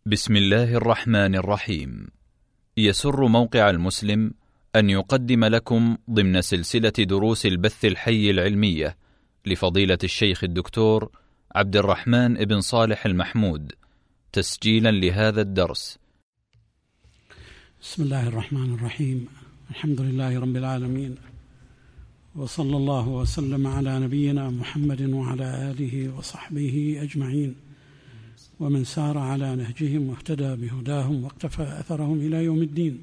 بسم الله الرحمن الرحيم. يسر موقع المسلم أن يقدم لكم ضمن سلسلة دروس البث الحي العلمية لفضيلة الشيخ الدكتور عبد الرحمن بن صالح المحمود تسجيلا لهذا الدرس. بسم الله الرحمن الرحيم. الحمد لله رب العالمين، وصلى الله وسلم على نبينا محمد وعلى آله وصحبه أجمعين، ومن سار على نهجهم واهتدى بهداهم واقتفى أثرهم إلى يوم الدين.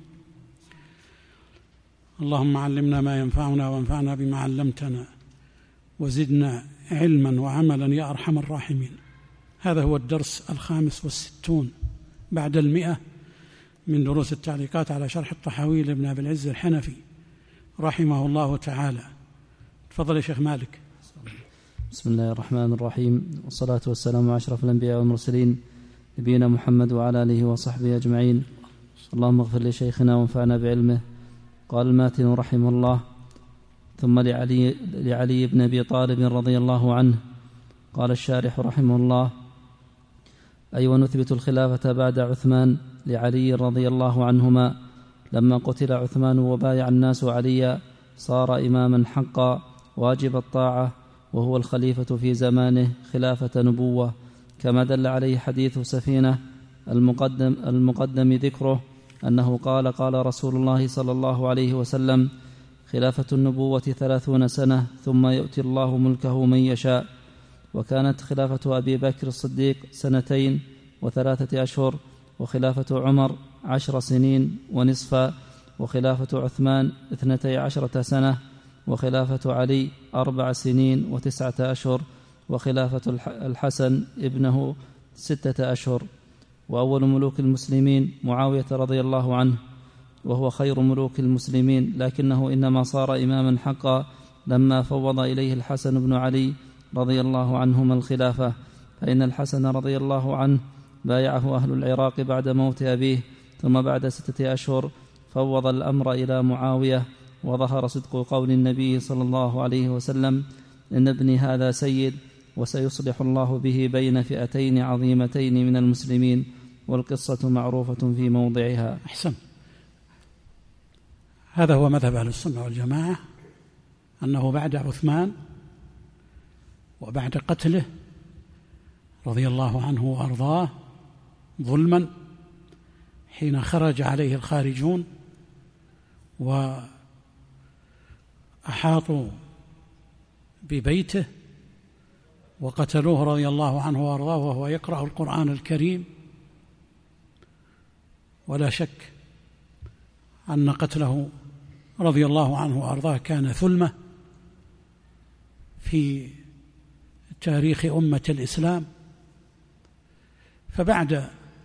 اللهم علمنا ما ينفعنا وانفعنا بما علمتنا وزدنا علما وعملا يا أرحم الراحمين. هذا هو الدرس 65 بعد 100 من دروس التعليقات على شرح الطحاوي لابن أبي العز الحنفي رحمه الله تعالى. تفضل يا شيخ مالك. بسم الله الرحمن الرحيم، والصلاة والسلام على أشرف الأنبياء والمرسلين نبينا محمد وعلى آله وصحبه أجمعين. اللهم اغفر لشيخنا وانفعنا بعلمه. قال الماتن رحمه الله: ثم لعلي بن أبي طالب رضي الله عنه. قال الشارح رحمه الله: أي ونثبت الخلافة بعد عثمان لعلي رضي الله عنهما. لما قتل عثمان وبايع الناس عليا صار إماما حقا واجب الطاعة، وهو الخليفة في زمانه خلافة نبوة، كما دل عليه حديث سفينة المقدم ذكره أنه قال: قال رسول الله صلى الله عليه وسلم: خلافة النبوة 30 سنة ثم يؤتي الله ملكه من يشاء. وكانت خلافة أبي بكر الصديق 2 و3 أشهر، وخلافة عمر 10 سنين ونصفا، وخلافة عثمان 12 سنة، وخلافة علي 4 سنين و9 أشهر، وخلافة الحسن ابنه 6 أشهر. وأول ملوك المسلمين معاوية رضي الله عنه، وهو خير ملوك المسلمين، لكنه إنما صار إماما حقا لما فوض إليه الحسن بن علي رضي الله عنهما الخلافة، فإن الحسن رضي الله عنه بايعه أهل العراق بعد موت أبيه، ثم بعد 6 أشهر فوض الأمر إلى معاوية. وظهر صدق قول النبي صلى الله عليه وسلم: إن ابني هذا سيد، وسيصلح الله به بين فئتين عظيمتين من المسلمين، والقصة معروفة في موضعها. أحسن. هذا هو مذهب أهل السنة والجماعة، أنه بعد عثمان وبعد قتله رضي الله عنه وأرضاه ظلما، حين خرج عليه الخارجون وأحاطوا ببيته وقتلوه رضي الله عنه وأرضاه وهو يقرأ القرآن الكريم، ولا شك أن قتله رضي الله عنه وأرضاه كان ثلمة في تاريخ أمة الإسلام. فبعد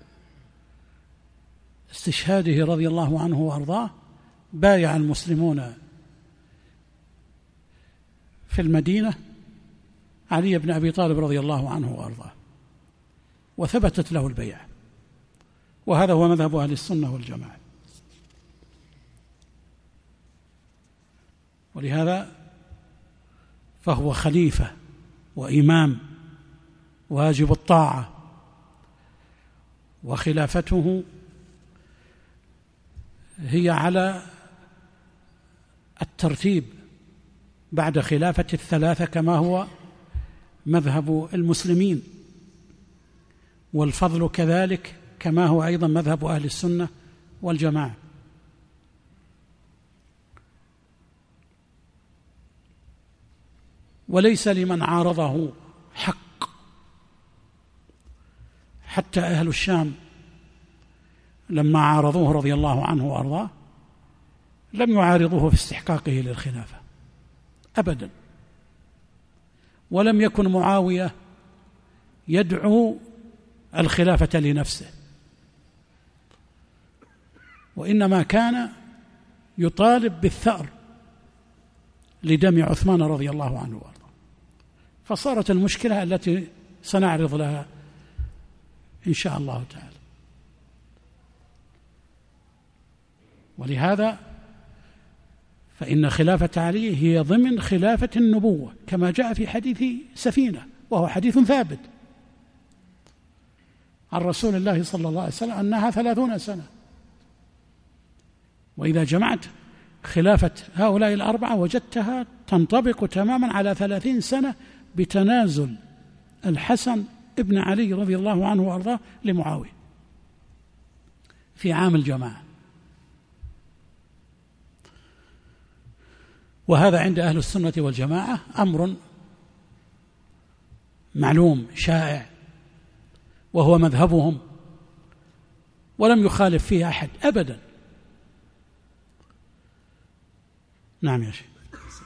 استشهاده رضي الله عنه وأرضاه بايع المسلمون في المدينة علي بن أبي طالب رضي الله عنه وأرضاه، وثبتت له البيعة، وهذا هو مذهب أهل السنة والجماعة. ولهذا فهو خليفة وإمام واجب الطاعة، وخلافته هي على الترتيب بعد خلافة 3 كما هو مذهب المسلمين، والفضل كذلك كما هو أيضا مذهب أهل السنة والجماعة. وليس لمن عارضه حق، حتى أهل الشام لما عارضوه رضي الله عنه وأرضاه لم يعارضوه في استحقاقه للخلافة أبدا، ولم يكن معاوية يدعو الخلافة لنفسه، وإنما كان يطالب بالثأر لدم عثمان رضي الله عنه وأرضاه. فصارت المشكلة التي سنعرض لها إن شاء الله تعالى. ولهذا فإن خلافة علي هي ضمن خلافة النبوة كما جاء في حديث سفينة، وهو حديث ثابت عن رسول الله صلى الله عليه وسلم أنها 30 سنة. وإذا جمعت خلافة هؤلاء الأربعة وجدتها تنطبق تماما على 30 سنة بتنازل الحسن ابن علي رضي الله عنه وأرضاه لمعاوية في عام الجماعة. وهذا عند أهل السنة والجماعة أمر معلوم شائع، وهو مذهبهم، ولم يخالف فيه أحد أبدا. نعم يا شيخ.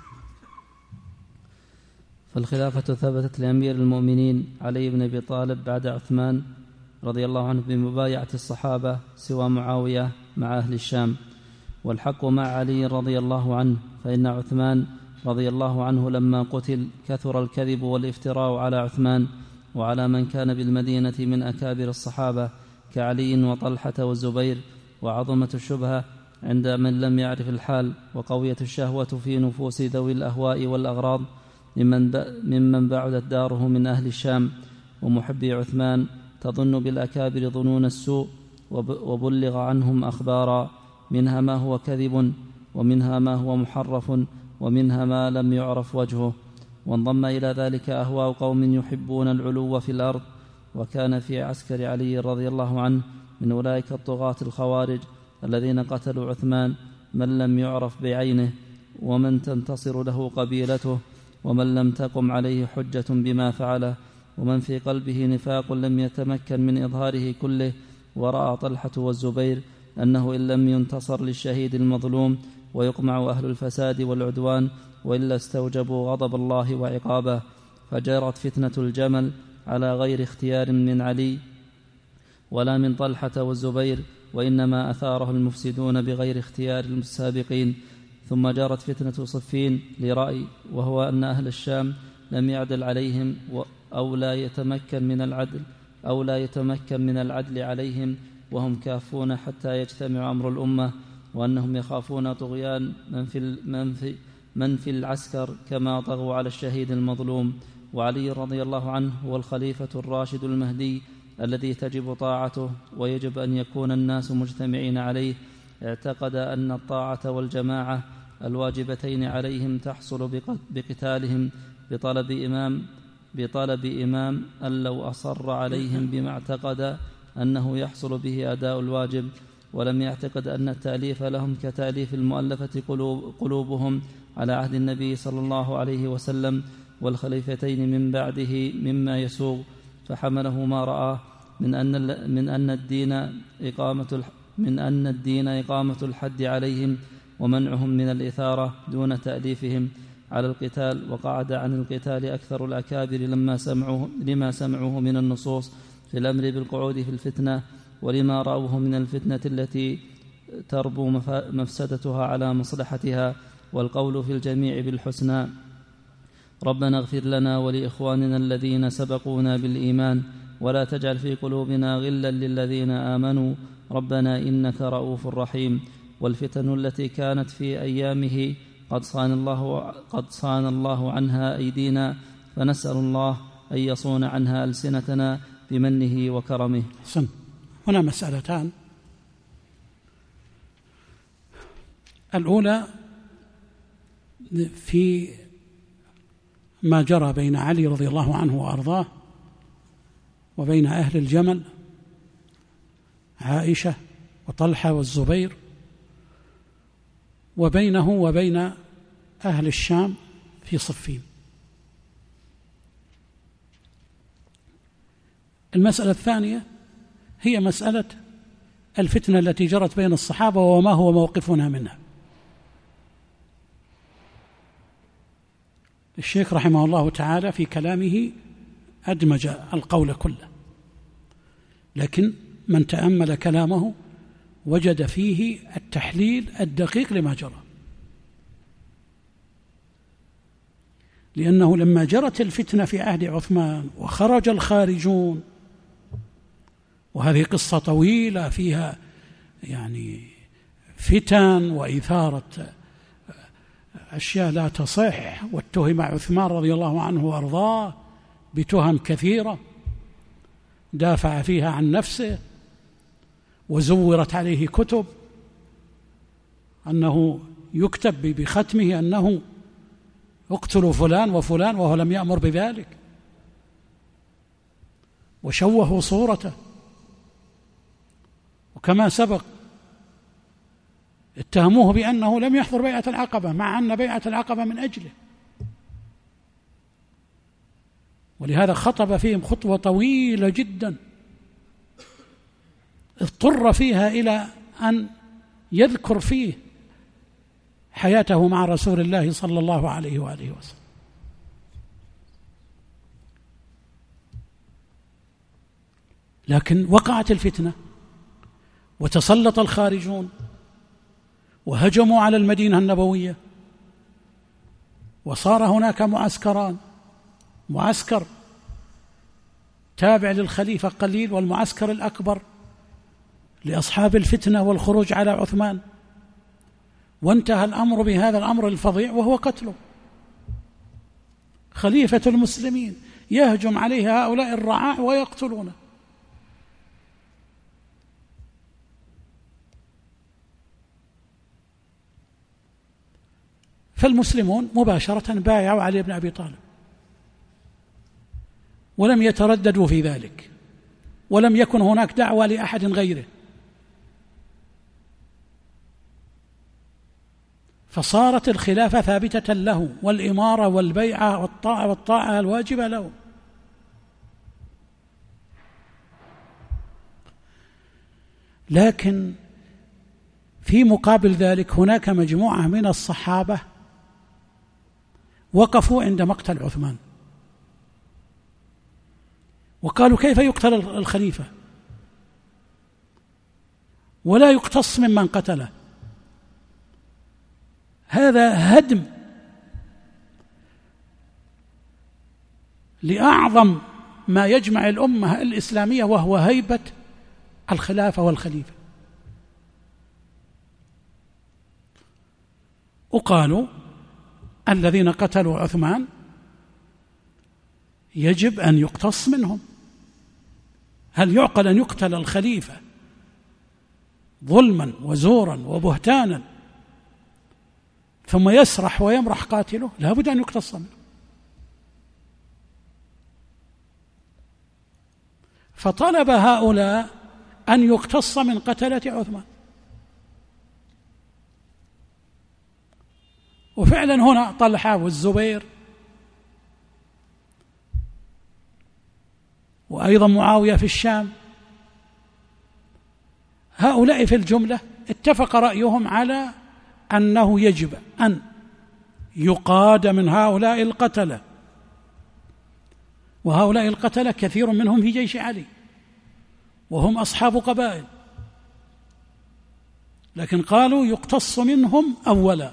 فالخلافة ثبتت لأمير المؤمنين علي بن أبي طالب بعد عثمان رضي الله عنه بمبايعة الصحابة سوى معاوية مع أهل الشام، والحق مع علي رضي الله عنه، فإن عثمان رضي الله عنه لما قتل كثر الكذب والافتراء على عثمان وعلى من كان بالمدينة من أكابر الصحابة كعلي وطلحة والزبير، وعظمت الشبهة عند من لم يعرف الحال، وقوية الشهوة في نفوس ذوي الأهواء والأغراض ممن بعدت داره من أهل الشام، ومحبي عثمان تظن بالأكابر ظنون السوء، وبلغ عنهم أخبارا منها ما هو كذب، ومنها ما هو محرف، ومنها ما لم يعرف وجهه. وانضم إلى ذلك أهواء قوم يحبون العلو في الأرض، وكان في عسكر علي رضي الله عنه من أولئك الطغاة الخوارج الذين قتلوا عثمان من لم يعرف بعينه، ومن تنتصر له قبيلته، ومن لم تقم عليه حجة بما فعله، ومن في قلبه نفاق لم يتمكن من إظهاره كله. ورأى طلحة والزبير أنه إن لم ينتصر للشهيد المظلوم ويقمع أهل الفساد والعدوان وإلا استوجبوا غضب الله وعقابه، فجرت فتنة الجمل على غير اختيار من علي ولا من طلحة والزبير، وإنما أثاره المفسدون بغير اختيار السابقين. ثم جرت فتنة صفين لرأي، وهو أن أهل الشام لم يعدل عليهم أو لا يتمكن من العدل عليهم، وهم كافون حتى يجتمع أمر الأمة، وأنهم يخافون طغيان من في العسكر كما طغوا على الشهيد المظلوم. وعلي رضي الله عنه هو الخليفة الراشد المهدي الذي تجب طاعته ويجب أن يكون الناس مجتمعين عليه. اعتقد أن الطاعة والجماعة الواجبتين عليهم تحصل بقتالهم بطلب إمام أن لو أصر عليهم بما اعتقد أنه يحصل به أداء الواجب، ولم يعتقد أن التأليف لهم كتأليف المؤلفة قلوبهم على عهد النبي صلى الله عليه وسلم والخليفتين من بعده مما يسوغ، فحمله ما رآه من أن الدين إقامة الحد عليهم ومنعهم من الإثارة دون تأليفهم على القتال. وقعد عن القتال أكثر الأكابر لما سمعوه من النصوص في الأمر بالقعود في الفتنة، ولما رأوه من الفتنة التي تربو مفسدتها على مصلحتها، والقول في الجميع بالحسنى. ربنا اغفر لنا ولإخواننا الذين سبقونا بالإيمان ولا تجعل في قلوبنا غلا للذين آمنوا ربنا إنك رؤوف رحيم. والفتن التي كانت في أيامه قد صان الله عنها أيدينا، فنسأل الله أن يصون عنها ألسنتنا بمنه وكرمه. هنا مسألتان. الأولى في ما جرى بين علي رضي الله عنه وأرضاه وبين أهل الجمل عائشة وطلحة والزبير، وبينه وبين أهل الشام في صفين. المسألة الثانية هي مسألة الفتنة التي جرت بين الصحابة وما هو موقفنا منها. الشيخ رحمه الله تعالى في كلامه أدمج القول كله، لكن من تأمل كلامه وجد فيه التحليل الدقيق لما جرى، لأنه لما جرت الفتنة في عهد عثمان وخرج الخارجون، وهذه قصة طويلة فيها يعني فتن وإثارة أشياء لا تصح، واتهم عثمان رضي الله عنه وأرضاه بتهم كثيرة، دافع فيها عن نفسه وزورت عليه كتب أنه يكتب بختمه أنه اقتلوا فلان وفلان وهو لم يأمر بذلك، وشوهوا صورته. وكما سبق اتهموه بأنه لم يحضر بيعة العقبة مع أن بيعة العقبة من أجله، ولهذا خطب فيهم خطوة طويلة جدا اضطر فيها إلى أن يذكر فيه حياته مع رسول الله صلى الله عليه وآله وسلم. لكن وقعت الفتنة وتسلط الخارجون وهجموا على المدينة النبوية، وصار هناك معسكران، معسكر تابع للخليفة قليل والمعسكر الأكبر لأصحاب الفتنة والخروج على عثمان، وانتهى الأمر بهذا الأمر الفظيع وهو قتله. خليفة المسلمين يهجم عليه هؤلاء الرعاع ويقتلونه. فالمسلمون مباشرة بايعوا علي بن أبي طالب ولم يترددوا في ذلك، ولم يكن هناك دعوة لأحد غيره، فصارت الخلافة ثابتة له، والإمارة والبيعة والطاعة الواجبة له. لكن في مقابل ذلك هناك مجموعة من الصحابة وقفوا عند مقتل عثمان وقالوا: كيف يقتل الخليفة ولا يقتص ممن قتله؟ هذا هدم لأعظم ما يجمع الأمة الإسلامية، وهو هيبة الخلافة والخليفة. وقالوا: الذين قتلوا عثمان يجب أن يقتص منهم. هل يعقل أن يقتل الخليفة ظلما وزورا وبهتانا ثم يسرح ويمرح قاتله؟ لا بد أن يقتص منه. فطلب هؤلاء أن يقتص من قتلة عثمان، وفعلا هنا طلحة والزبير وأيضا معاوية في الشام، هؤلاء في الجملة اتفق رأيهم على أنه يجب أن يقاد من هؤلاء القتلة، وهؤلاء القتلة كثير منهم في جيش علي وهم أصحاب قبائل، لكن قالوا يقتص منهم أولا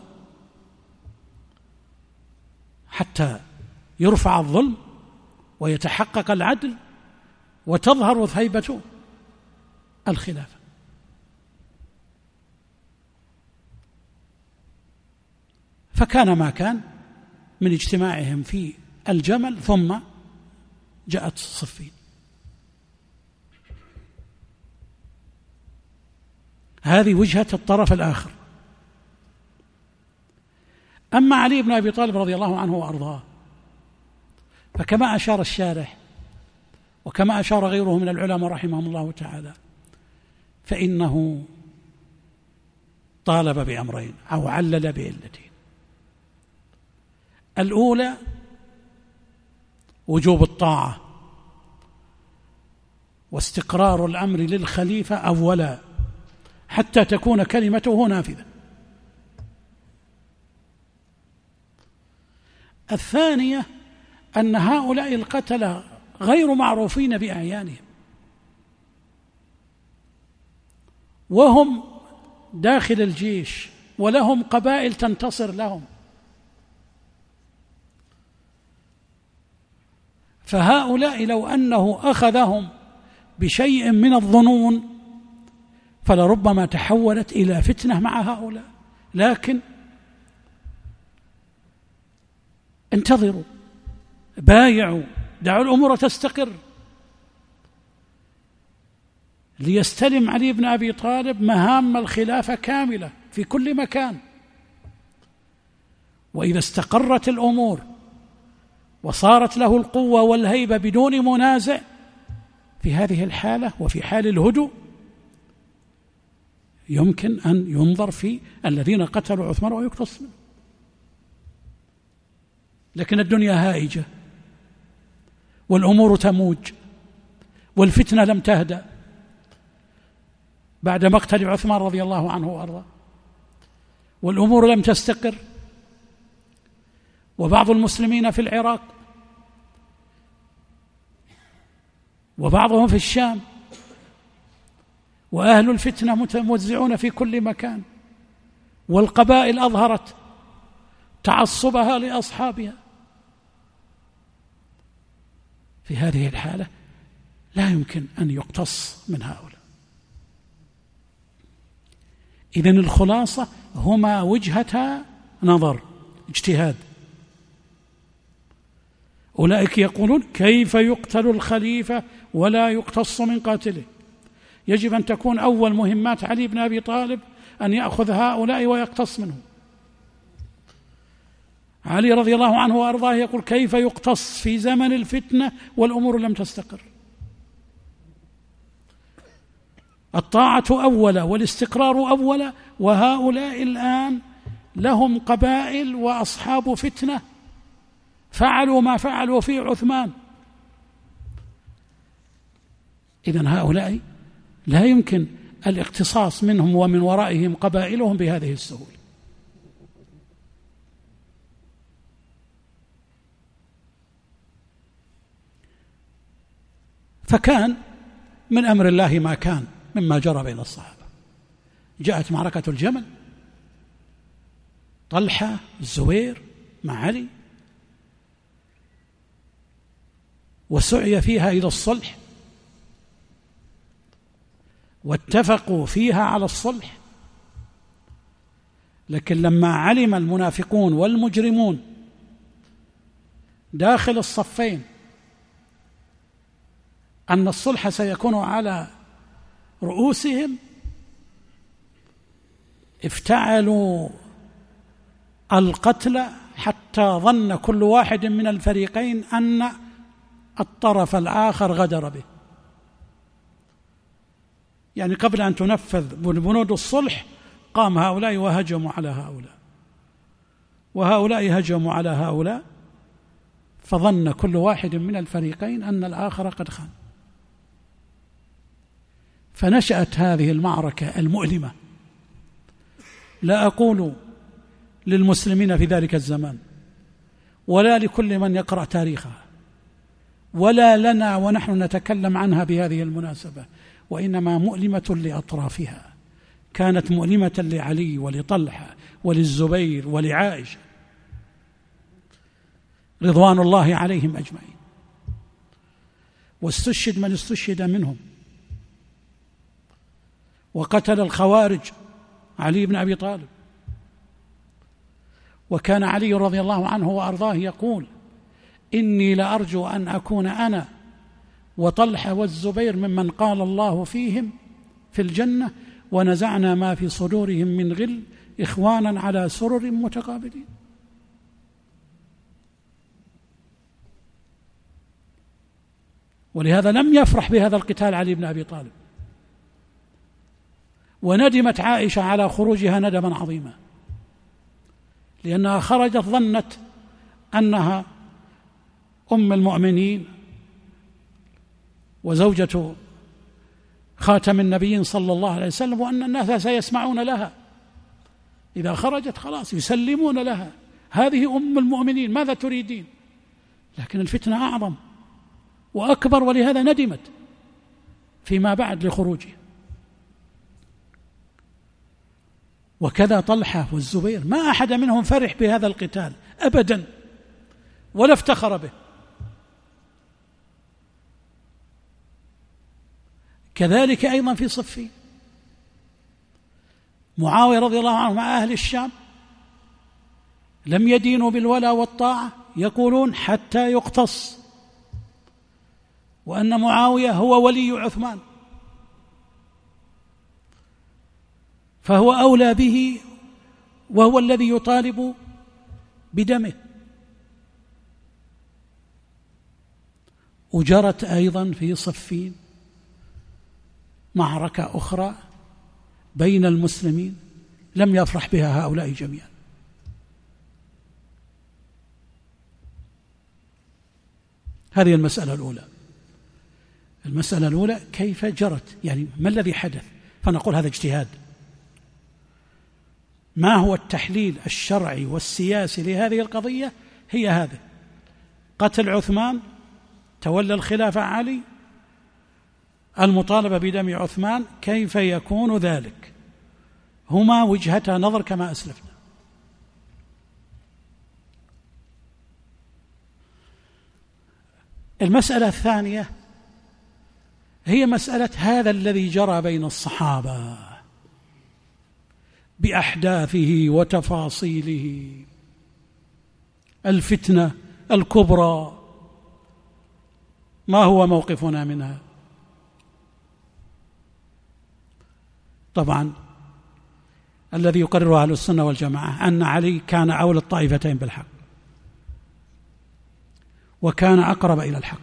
حتى يرفع الظلم ويتحقق العدل وتظهر هيبة الخلافة. فكان ما كان من اجتماعهم في الجمل، ثم جاءت صفين. هذه وجهة الطرف الآخر. أما علي بن أبي طالب رضي الله عنه وأرضاه، فكما أشار الشارح وكما أشار غيره من العلماء رحمهم الله تعالى، فإنه طالب بأمرين أو علل بعلتين. الأولى وجوب الطاعة واستقرار الأمر للخليفة أولا حتى تكون كلمته نافذة. الثانية أن هؤلاء القتلة غير معروفين بأعيانهم، وهم داخل الجيش ولهم قبائل تنتصر لهم، فهؤلاء لو أنه أخذهم بشيء من الظنون فلربما تحولت إلى فتنة مع هؤلاء. لكن انتظروا، بايعوا، دعوا الأمور تستقر. ليستلم علي بن أبي طالب مهام الخلافة كاملة في كل مكان. وإذا استقرت الأمور وصارت له القوة والهيبة بدون منازع، في هذه الحالة وفي حال الهدوء يمكن أن ينظر في الذين قتلوا عثمان ويقتص منه. لكن الدنيا هائجة والأمور تموج والفتنة لم تهدأ بعد مقتل عثمان رضي الله عنه وأرضاه، والأمور لم تستقر، وبعض المسلمين في العراق وبعضهم في الشام، وأهل الفتنة متوزعون في كل مكان، والقبائل أظهرت تعصبها لأصحابها. في هذه الحالة لا يمكن أن يقتص من هؤلاء. إذن الخلاصة هما وجهة نظر اجتهاد. أولئك يقولون كيف يقتل الخليفة ولا يقتص من قاتله؟ يجب أن تكون أول مهمات علي بن أبي طالب أن يأخذ هؤلاء ويقتص منهم. علي رضي الله عنه وأرضاه يقول كيف يقتص في زمن الفتنة والأمور لم تستقر؟ الطاعة أولا والاستقرار أولا، وهؤلاء الآن لهم قبائل وأصحاب فتنة فعلوا ما فعلوا في عثمان. إذن هؤلاء لا يمكن الاقتصاص منهم ومن ورائهم قبائلهم بهذه السهولة. فكان من أمر الله ما كان مما جرى بين الصحابة. جاءت معركة الجمل، طلحة الزبير مع علي، وسعي فيها إلى الصلح، واتفقوا فيها على الصلح. لكن لما علم المنافقون والمجرمون داخل الصفين أن الصلح سيكون على رؤوسهم، افتعلوا القتل حتى ظن كل واحد من الفريقين أن الطرف الآخر غدر به. يعني قبل أن تنفذ بنود الصلح قام هؤلاء وهجموا على هؤلاء، وهؤلاء هجموا على هؤلاء، فظن كل واحد من الفريقين أن الآخر قد خان. فنشأت هذه المعركة المؤلمة. لا أقول للمسلمين في ذلك الزمان ولا لكل من يقرأ تاريخها ولا لنا ونحن نتكلم عنها بهذه المناسبة، وإنما مؤلمة لأطرافها. كانت مؤلمة لعلي ولطلحة وللزبير ولعائشة رضوان الله عليهم أجمعين، واستشهد من استشهد منهم، وقتل الخوارج علي بن أبي طالب. وكان علي رضي الله عنه وأرضاه يقول إني لأرجو أن أكون أنا وطلحة والزبير ممن قال الله فيهم في الجنة ونزعنا ما في صدورهم من غل إخوانا على سرر متقابلين. ولهذا لم يفرح بهذا القتال علي بن أبي طالب، وندمت عائشة على خروجها ندما عظيما، لأنها خرجت ظنت أنها أم المؤمنين وزوجة خاتم النبيين صلى الله عليه وسلم، وأن الناس سيسمعون لها إذا خرجت خلاص يسلمون لها، هذه أم المؤمنين ماذا تريدين؟ لكن الفتنة أعظم وأكبر، ولهذا ندمت فيما بعد لخروجها. وكذا طلحة والزبير ما أحد منهم فرح بهذا القتال أبدا ولا افتخر به. كذلك أيضا في صفين، معاوية رضي الله عنه مع أهل الشام لم يدينوا بالولا والطاعة، يقولون حتى يقتص، وأن معاوية هو ولي عثمان، فهو أولى به، وهو الذي يطالب بدمه. وجرت أيضا في صفين معركة أخرى بين المسلمين لم يفرح بها هؤلاء جميعا. هذه المسألة الأولى. المسألة الأولى كيف جرت، يعني ما الذي حدث، فنقول هذا اجتهاد. ما هو التحليل الشرعي والسياسي لهذه القضية؟ هي هذه: قتل عثمان، تولى الخلافة علي، المطالبة بدم عثمان، كيف يكون ذلك؟ هما وجهتا نظر كما أسلفنا. المسألة الثانية هي مسألة هذا الذي جرى بين الصحابة بأحداثه وتفاصيله، الفتنة الكبرى، ما هو موقفنا منها؟ طبعا الذي يقرر أهل السنة والجماعة أن علي كان أولى الطائفتين بالحق، وكان أقرب إلى الحق،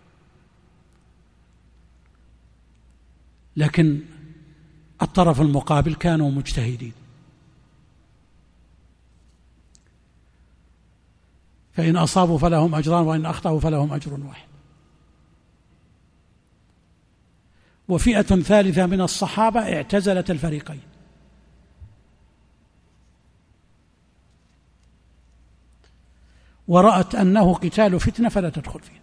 لكن الطرف المقابل كانوا مجتهدين، فإن أصابوا فلهم أجران وإن أخطأوا فلهم أجر واحد. وفئة ثالثة من الصحابة اعتزلت الفريقين، ورأت أنه قتال فتنة فلا تدخل فيه.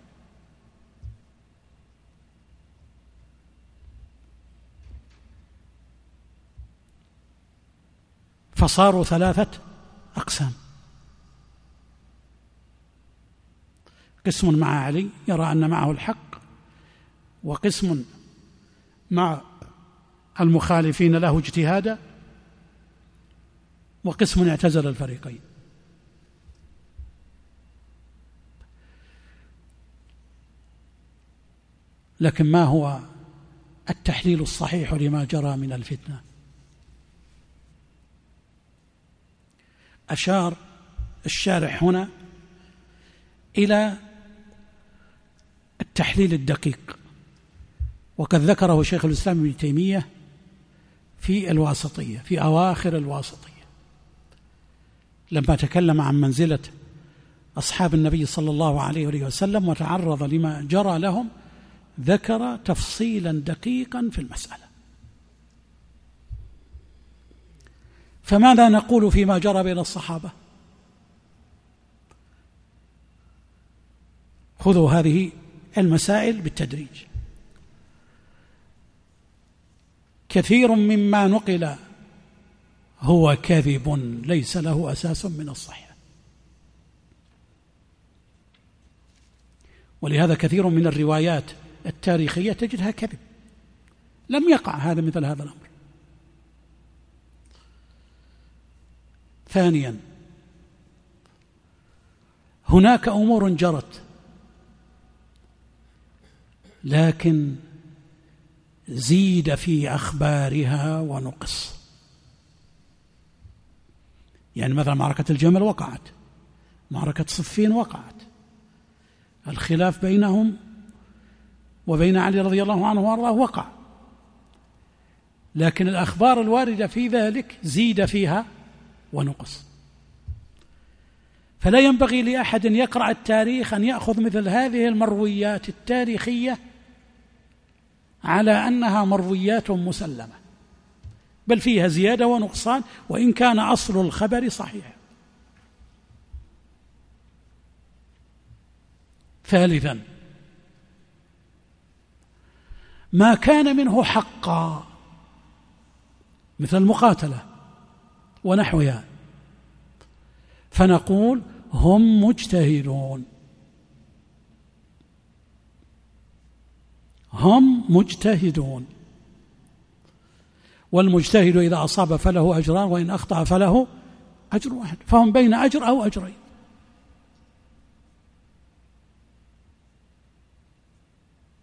فصاروا ثلاثة أقسام: قسم مع علي يرى أن معه الحق، وقسم مع المخالفين له اجتهادا، وقسم اعتزل الفريقين. لكن ما هو التحليل الصحيح لما جرى من الفتنة؟ أشار الشارح هنا إلى التحليل الدقيق، وقد ذكره شيخ الإسلام ابن تيمية في الواسطية، في أواخر الواسطية، لما تكلم عن منزلة أصحاب النبي صلى الله عليه وسلم وتعرض لما جرى لهم، ذكر تفصيلا دقيقا في المسألة. فماذا نقول فيما جرى بين الصحابة؟ خذوا هذه المسائل بالتدريج. كثير مما نقل هو كذب ليس له أساس من الصحة، ولهذا كثير من الروايات التاريخية تجدها كذب، لم يقع هذا مثل هذا الأمر. ثانيا، هناك أمور جرت لكن زيد في أخبارها ونقص. يعني مثلا معركة الجمل وقعت، معركة صفين وقعت، الخلاف بينهم وبين علي رضي الله عنه وارضاه وقع، لكن الأخبار الواردة في ذلك زيد فيها ونقص. فلا ينبغي لأحد يقرأ التاريخ أن يأخذ مثل هذه المرويات التاريخية على أنها مرويات مسلمة، بل فيها زيادة ونقصان، وإن كان أصل الخبر صحيح. ثالثا، ما كان منه حقا مثل المقاتلة ونحوها فنقول هم مجتهدون، هم مجتهدون، والمجتهد إذا أصاب فله أجران وإن أخطأ فله أجر واحد، فهم بين أجر أو أجرين.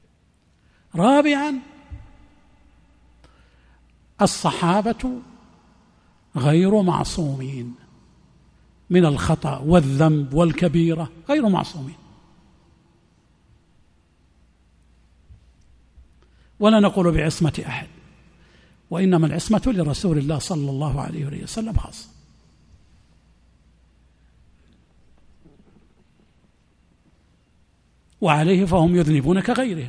رابعا، الصحابة غير معصومين من الخطأ والذنب والكبيرة، غير معصومين. ولا نقول بعصمة أحد، وإنما العصمة لرسول الله صلى الله عليه وسلم خاصة. وعليه فهم يذنبون كغيرهم.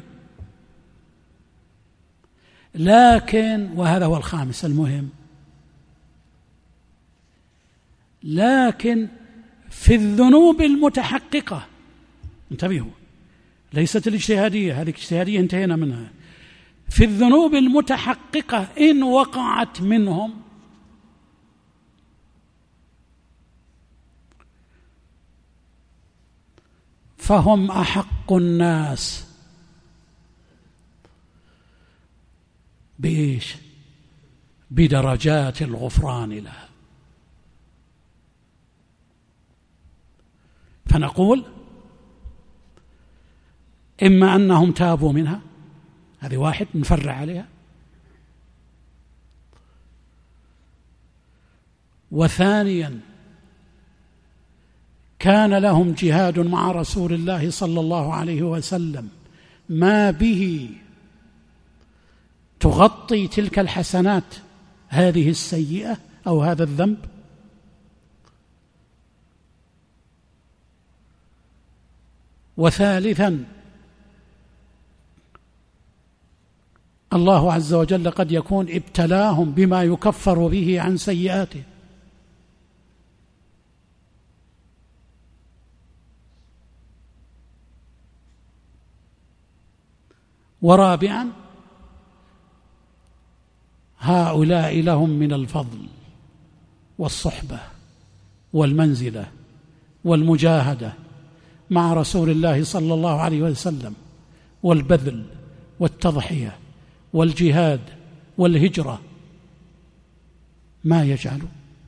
لكن وهذا هو الخامس المهم، لكن في الذنوب المتحققة، انتبهوا، ليست الاجتهادية، هذه اجتهادية انتهينا منها. في الذنوب المتحققة إن وقعت منهم فهم أحق الناس بإيش؟ بدرجات الغفران لها. فنقول إما أنهم تابوا منها، هذه واحد نفرع عليها، وثانيا كان لهم جهاد مع رسول الله صلى الله عليه وسلم ما به تغطي تلك الحسنات هذه السيئة أو هذا الذنب. وثالثا الله عز وجل قد يكون ابتلاهم بما يكفر به عن سيئاته. ورابعا هؤلاء لهم من الفضل والصحبة والمنزلة والمجاهدة مع رسول الله صلى الله عليه وسلم، والبذل والتضحية والجهاد والهجرة، ما يجعل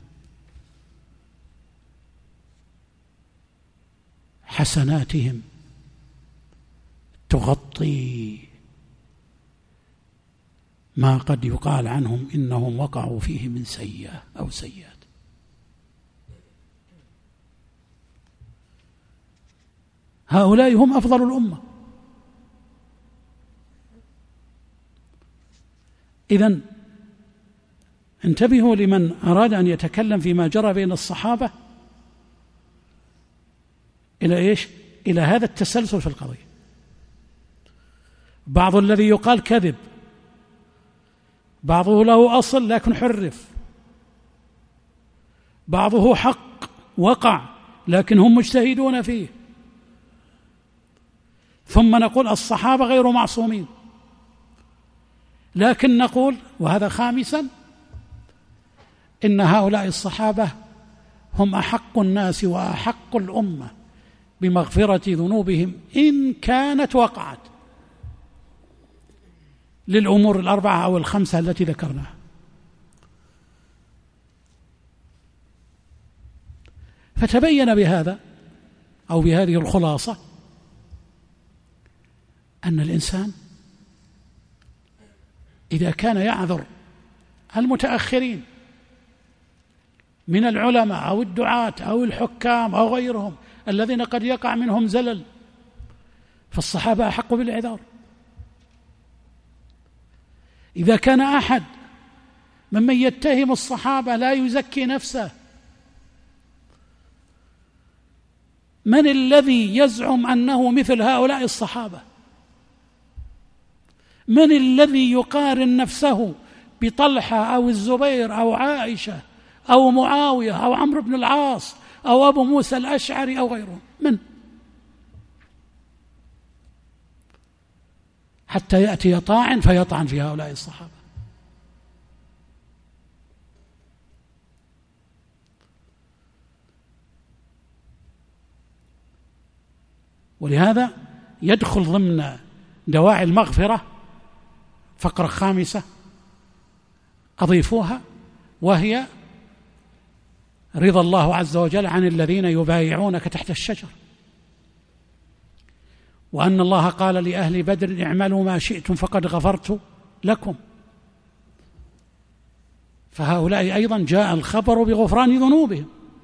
حسناتهم تغطي ما قد يقال عنهم إنهم وقعوا فيه من سيئة أو سيئات. هؤلاء هم أفضل الأمة. إذن انتبهوا لمن أراد أن يتكلم فيما جرى بين الصحابة إلى إيش؟ إلى هذا التسلسل في القضية. بعض الذي يقال كذب، بعضه له أصل لكن حرف، بعضه حق وقع لكن هم مجتهدون فيه. ثم نقول الصحابة غير معصومين، لكن نقول وهذا خامسا إن هؤلاء الصحابة هم أحق الناس وأحق الأمة بمغفرة ذنوبهم إن كانت وقعت للأمور الأربعة أو الخمسة التي ذكرناها. فتبين بهذا أو بهذه الخلاصة أن الإنسان إذا كان يعذر المتأخرين من العلماء أو الدعاة أو الحكام أو غيرهم الذين قد يقع منهم زلل، فالصحابة أحق بالإعذار. إذا كان أحد ممن يتهم الصحابة لا يزكي نفسه، من الذي يزعم أنه مثل هؤلاء الصحابة؟ من الذي يقارن نفسه بطلحة أو الزبير أو عائشة أو معاوية أو عمرو بن العاص أو أبو موسى الأشعري أو غيرهم؟ من؟ حتى يأتي طاعن فيطعن في هؤلاء الصحابة. ولهذا يدخل ضمن دواعي المغفرة فقرة خامسة أضيفوها، وهي رضا الله عز وجل عن الذين يبايعونك تحت الشجر، وأن الله قال لأهل بدر اعملوا ما شئتم فقد غفرت لكم. فهؤلاء أيضا جاء الخبر بغفران ذنوبهم،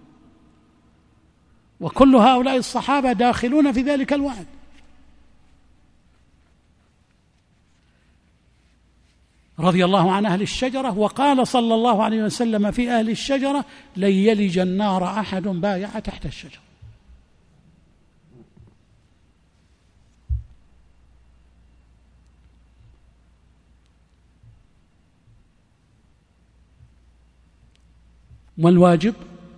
وكل هؤلاء الصحابة داخلون في ذلك الوعد. رضي الله عن أهل الشجرة، وقال صلى الله عليه وسلم في أهل الشجرة: لن يلج النار أحد بايع تحت الشجرة. والواجب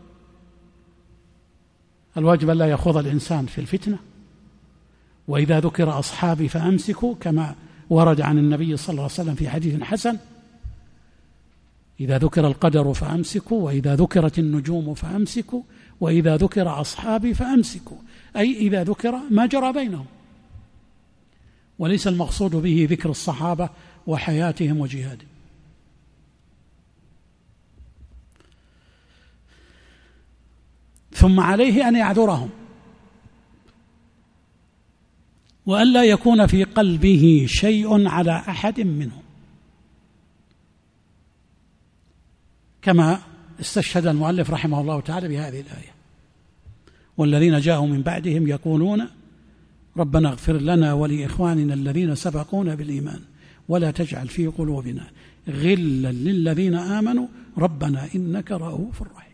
أن لا يخوض الإنسان في الفتنة، وإذا ذكر أصحابي فأمسكوا، كما ورد عن النبي صلى الله عليه وسلم في حديث حسن: إذا ذكر القدر فأمسكوا، وإذا ذكرت النجوم فأمسكوا، وإذا ذكر أصحابي فأمسكوا، أي إذا ذكر ما جرى بينهم، وليس المقصود به ذكر الصحابة وحياتهم وجهادهم. ثم عليه أن يعذرهم، وأن لا يكون في قلبه شيء على أحد منهم، كما استشهد المؤلف رحمه الله تعالى بهذه الآية: والذين جاءوا من بعدهم يقولون ربنا اغفر لنا ولإخواننا الذين سبقونا بالإيمان ولا تجعل في قلوبنا غلا للذين آمنوا ربنا إنك رؤوف رحيم.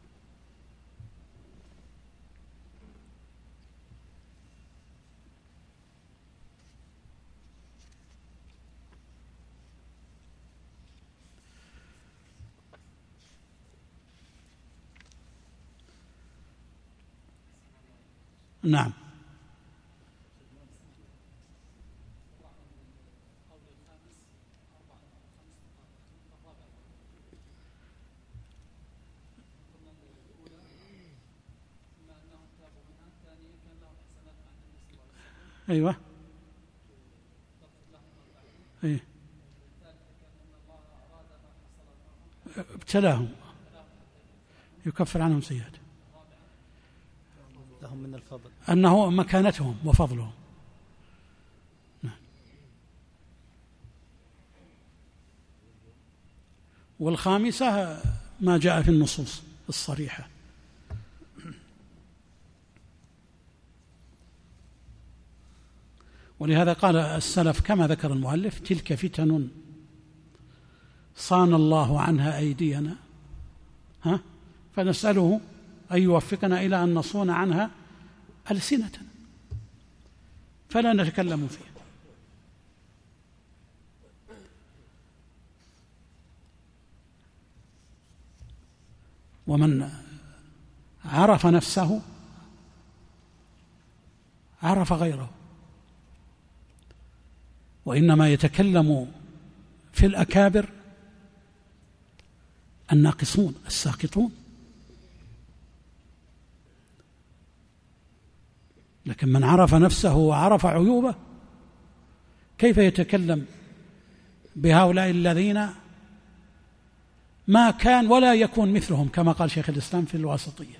نعم. أيوة. أيه. ابتلاهم يكفر عنهم سيئاتهم، لهم من الفضل أنه مكانتهم وفضلهم. والخامسة ما جاء في النصوص الصريحة: ولهذا قال السلف كما ذكر المؤلف: تلك فتن صان الله عنها أيدينا، فنسأله أن يوفقنا إلى أن نصون عنها ألسنتنا فلا نتكلم فيها. ومن عرف نفسه عرف غيره، وإنما يتكلم في الأكابر الناقصون الساقطون، لكن من عرف نفسه وعرف عيوبه كيف يتكلم بهؤلاء الذين ما كان ولا يكون مثلهم، كما قال شيخ الإسلام في الواسطية: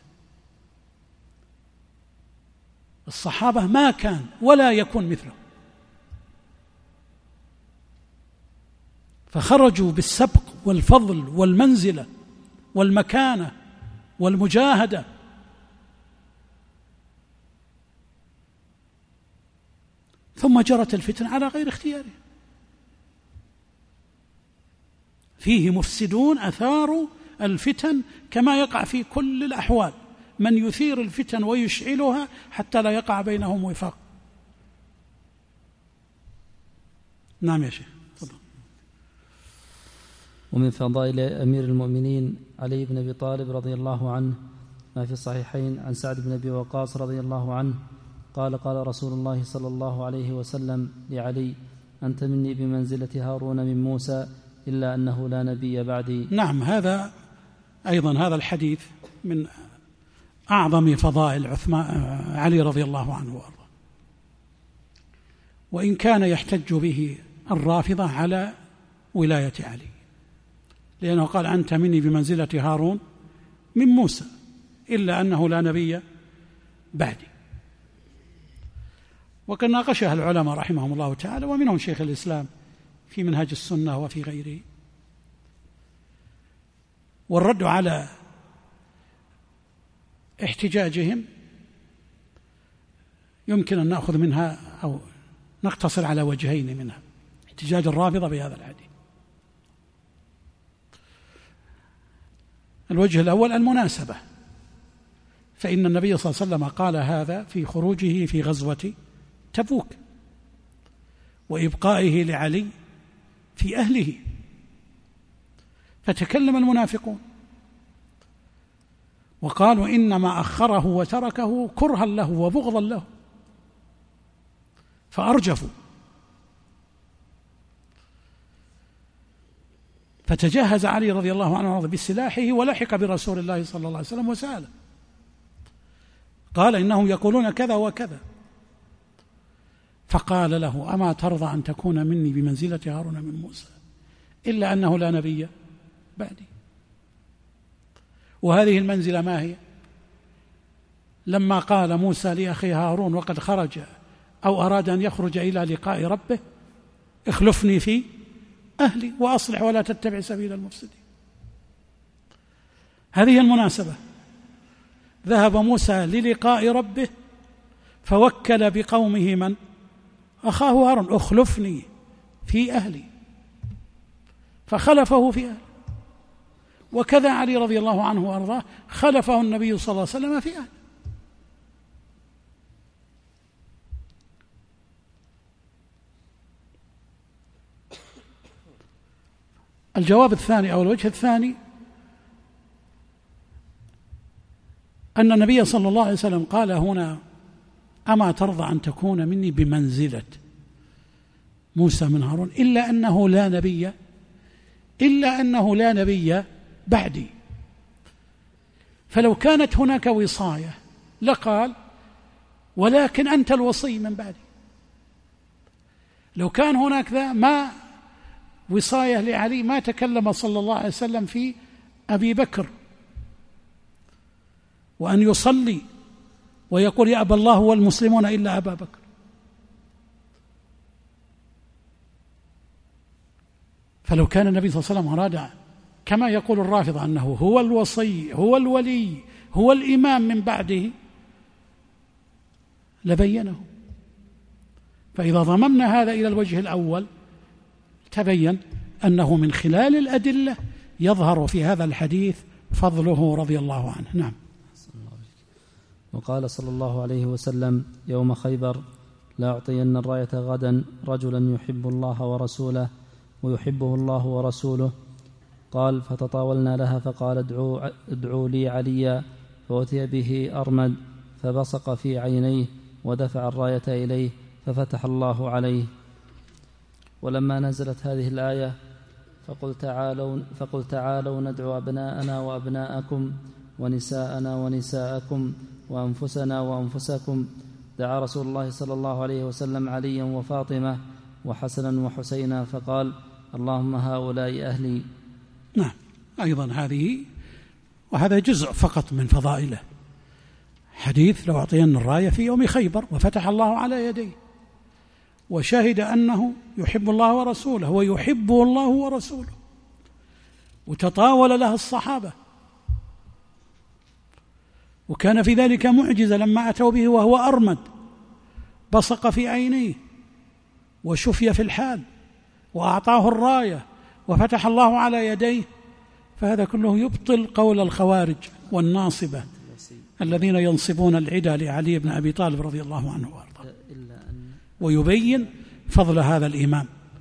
الصحابة ما كان ولا يكون مثلهم، فخرجوا بالسبق والفضل والمنزلة والمكانة والمجاهدة، ثم جرت الفتن على غير اختياره. فيه مفسدون أثاروا الفتن كما يقع في كل الأحوال، من يثير الفتن ويشعلها حتى لا يقع بينهم وفاق. نعم يا شيخ. ومن فضائل أمير المؤمنين علي بن أبي طالب رضي الله عنه ما في الصحيحين عن سعد بن أبي وقاص رضي الله عنه قال: قال رسول الله صلى الله عليه وسلم لعلي: أنت مني بمنزلة هارون من موسى إلا أنه لا نبي بعدي. نعم، هذا أيضا هذا الحديث من أعظم فضائل علي رضي الله عنه وأرضاه، وإن كان يحتج به الرافضة على ولاية علي، لأنه قال: أنت مني بمنزلة هارون من موسى إلا أنه لا نبي بعدي. وقد ناقشها العلماء رحمهم الله تعالى، ومنهم شيخ الإسلام في منهج السنة وفي غيره. والرد على احتجاجهم يمكن أن نأخذ منها أو نقتصر على وجهين منها. احتجاج الرافضة بهذا الحديث: الوجه الأول المناسبة، فإن النبي صلى الله عليه وسلم قال هذا في خروجه في غزوة تبوك وإبقائه لعلي في أهله، فتكلم المنافقون وقالوا إنما أخره وتركه كرها له وبغضا له، فأرجفوا، فتجهز علي رضي الله عنه بسلاحه ولحق برسول الله صلى الله عليه وسلم وسأله، قال إنهم يقولون كذا وكذا، فقال له: أما ترضى أن تكون مني بمنزلة هارون من موسى، إلا أنه لا نبي بعدي. وهذه المنزلة ما هي؟ لما قال موسى لأخيه هارون وقد خرج أو أراد أن يخرج إلى لقاء ربه: اخلفني في أهلي وأصلح ولا تتبع سبيل المفسدين. هذه المناسبة. ذهب موسى للقاء ربه فوكل بقومه من؟ أخاه هارون: اخلفني في أهلي، فخلفه في أهله. وكذا علي رضي الله عنه وأرضاه خلفه النبي صلى الله عليه وسلم في أهله. الجواب الثاني أو الوجه الثاني أن النبي صلى الله عليه وسلم قال هنا: أما ترضى أن تكون مني بمنزلة موسى من هارون، إلا أنه لا نبي بعدي. فلو كانت هناك وصاية لقال: ولكن أنت الوصي من بعدي. لو كان هناك ذا ما وصاية لعلي ما تكلم صلى الله عليه وسلم في أبي بكر وأن يصلي ويقول: يأبى الله والمسلمون إلا أبا بكر. فلو كان النبي صلى الله عليه وسلم أراد كما يقول الرافضة أنه هو الوصي هو الولي هو الإمام من بعده لبينه. فإذا ضممنا هذا إلى الوجه الأول تبين أنه من خلال الأدلة يظهر في هذا الحديث فضله رضي الله عنه. نعم. وقال صلى الله عليه وسلم يوم خيبر: لا أعطين الراية غدا رجلا يحب الله ورسوله ويحبه الله ورسوله. قال: فتطاولنا لها، فقال: ادعوا لي عليا، فأتي به أرمد فبصق في عينيه ودفع الراية إليه ففتح الله عليه. ولما نزلت هذه الآية: فقل تعالوا ندعو أبناءنا وأبناءكم ونساءنا ونساءكم وأنفسنا وأنفسكم، دعا رسول الله صلى الله عليه وسلم عليا وفاطمة وحسنا وحسينا فقال: اللهم هؤلاء أهلي. نعم. أيضا هذه وهذا جزء فقط من فضائله. حديث لو أعطينا الراية في يوم خيبر وفتح الله على يديه وشهد أنه يحب الله ورسوله ويحبه الله ورسوله، وتطاول لها الصحابة، وكان في ذلك معجزة لما أتوا به وهو أرمد بصق في عينيه وشفي في الحال وأعطاه الراية وفتح الله على يديه. فهذا كله يبطل قول الخوارج والناصبة الذين ينصبون العدى لعلي بن أبي طالب رضي الله عنه وارضاه، ويبين فضل هذا الإمام.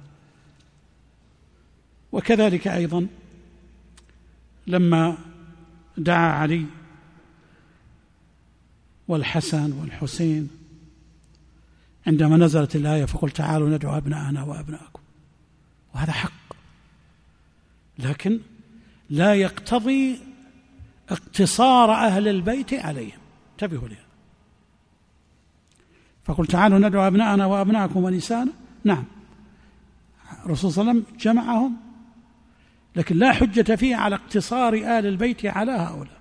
وكذلك أيضا لما دعا علي والحسن والحسين عندما نزلت الآية: فقل تعالوا ندعو أبناءنا وأبناءكم، وهذا حق، لكن لا يقتضي اقتصار أهل البيت عليهم. انتبهوا لها. فقل تعالوا ندعو أبناءنا وأبناءكم ونساءنا. نعم، الرسول صلى الله عليه وسلم جمعهم، لكن لا حجة فيه على اقتصار آل البيت على هؤلاء.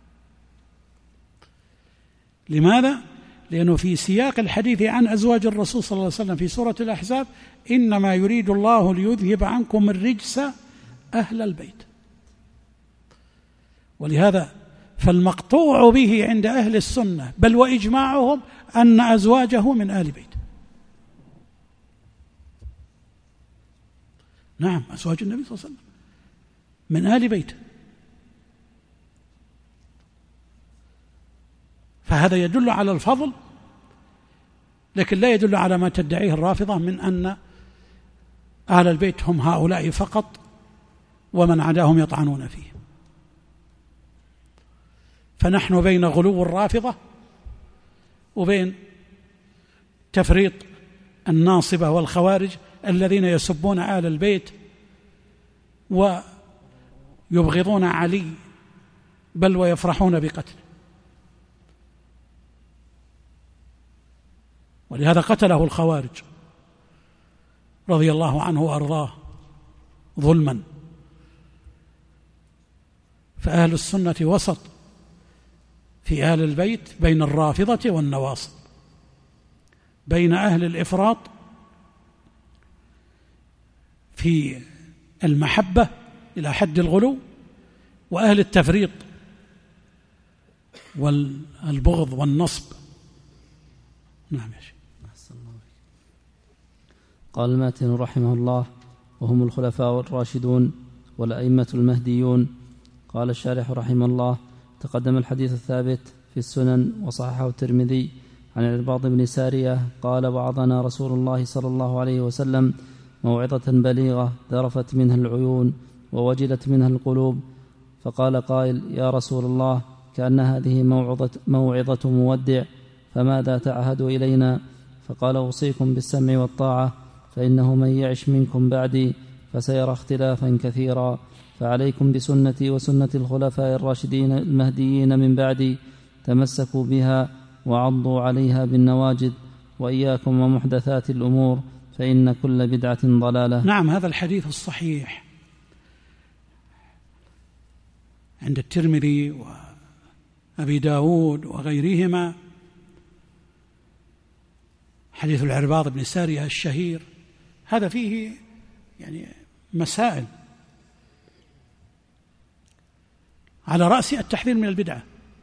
لماذا؟ لأنه في سياق الحديث عن أزواج الرسول صلى الله عليه وسلم في سورة الأحزاب: إنما يريد الله ليذهب عنكم الرجس أهل البيت. ولهذا فالمقطوع به عند أهل السنة بل وإجماعهم أن أزواجه من آل بيته. نعم، أزواج النبي صلى الله عليه وسلم من آل بيته. فهذا يدل على الفضل، لكن لا يدل على ما تدعيه الرافضة من أن أهل البيت هم هؤلاء فقط ومن عداهم يطعنون فيه. فنحن بين غلو الرافضة وبين تفريط الناصبة والخوارج الذين يسبون آل البيت ويبغضون علي بل ويفرحون بقتله. ولهذا قتله الخوارج رضي الله عنه وأرضاه ظلما. فأهل السنة وسط في أهل البيت بين الرافضة والنواصب، بين أهل الإفراط في المحبة إلى حد الغلو وأهل التفريط والبغض والنصب. نعم يا شيخ. قال الماتن رحمه الله: وهم الخلفاء الراشدون والأئمة المهديون. قال الشارح رحمه الله: تقدم الحديث الثابت في السنن وصححه الترمذي عن العرباض بن سارية قال: وعظنا رسول الله صلى الله عليه وسلم موعظة بليغة ذرفت منها العيون ووجلت منها القلوب، فقال قائل: يا رسول الله، كأن هذه موعظة مودع، فماذا تعهد إلينا؟ فقال: أوصيكم بالسمع والطاعة، فإنه من يعش منكم بعدي فسيرى اختلافا كثيرا، فعليكم بسنتي وسنة الخلفاء الراشدين المهديين من بعدي، تمسكوا بها وعضوا عليها بالنواجذ، وإياكم ومحدثات الأمور، فإن كل بدعة ضلالة. نعم، هذا الحديث الصحيح عند الترمذي وأبي داود وغيرهما، حديث العرباض بن سارية الشهير، هذا فيه يعني مسائل، على رأس التحذير من البدعة،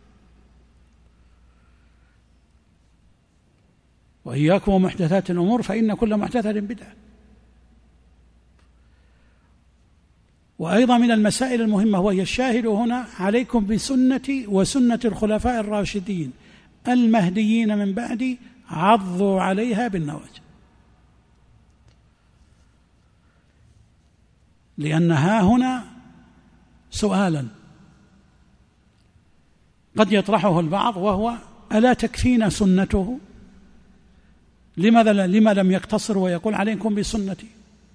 وإياكم ومحدثات الأمور فإن كل محدثة بدعة. وأيضا من المسائل المهمة وهي الشاهد هنا: عليكم بسنتي وسنة الخلفاء الراشدين المهديين من بعدي، عضوا عليها بالنواجذ. لأنها هنا سؤالا قد يطرحه البعض، وهو: ألا تكفينا سنته؟ لما لم يقتصر ويقول عليكم بسنتي؟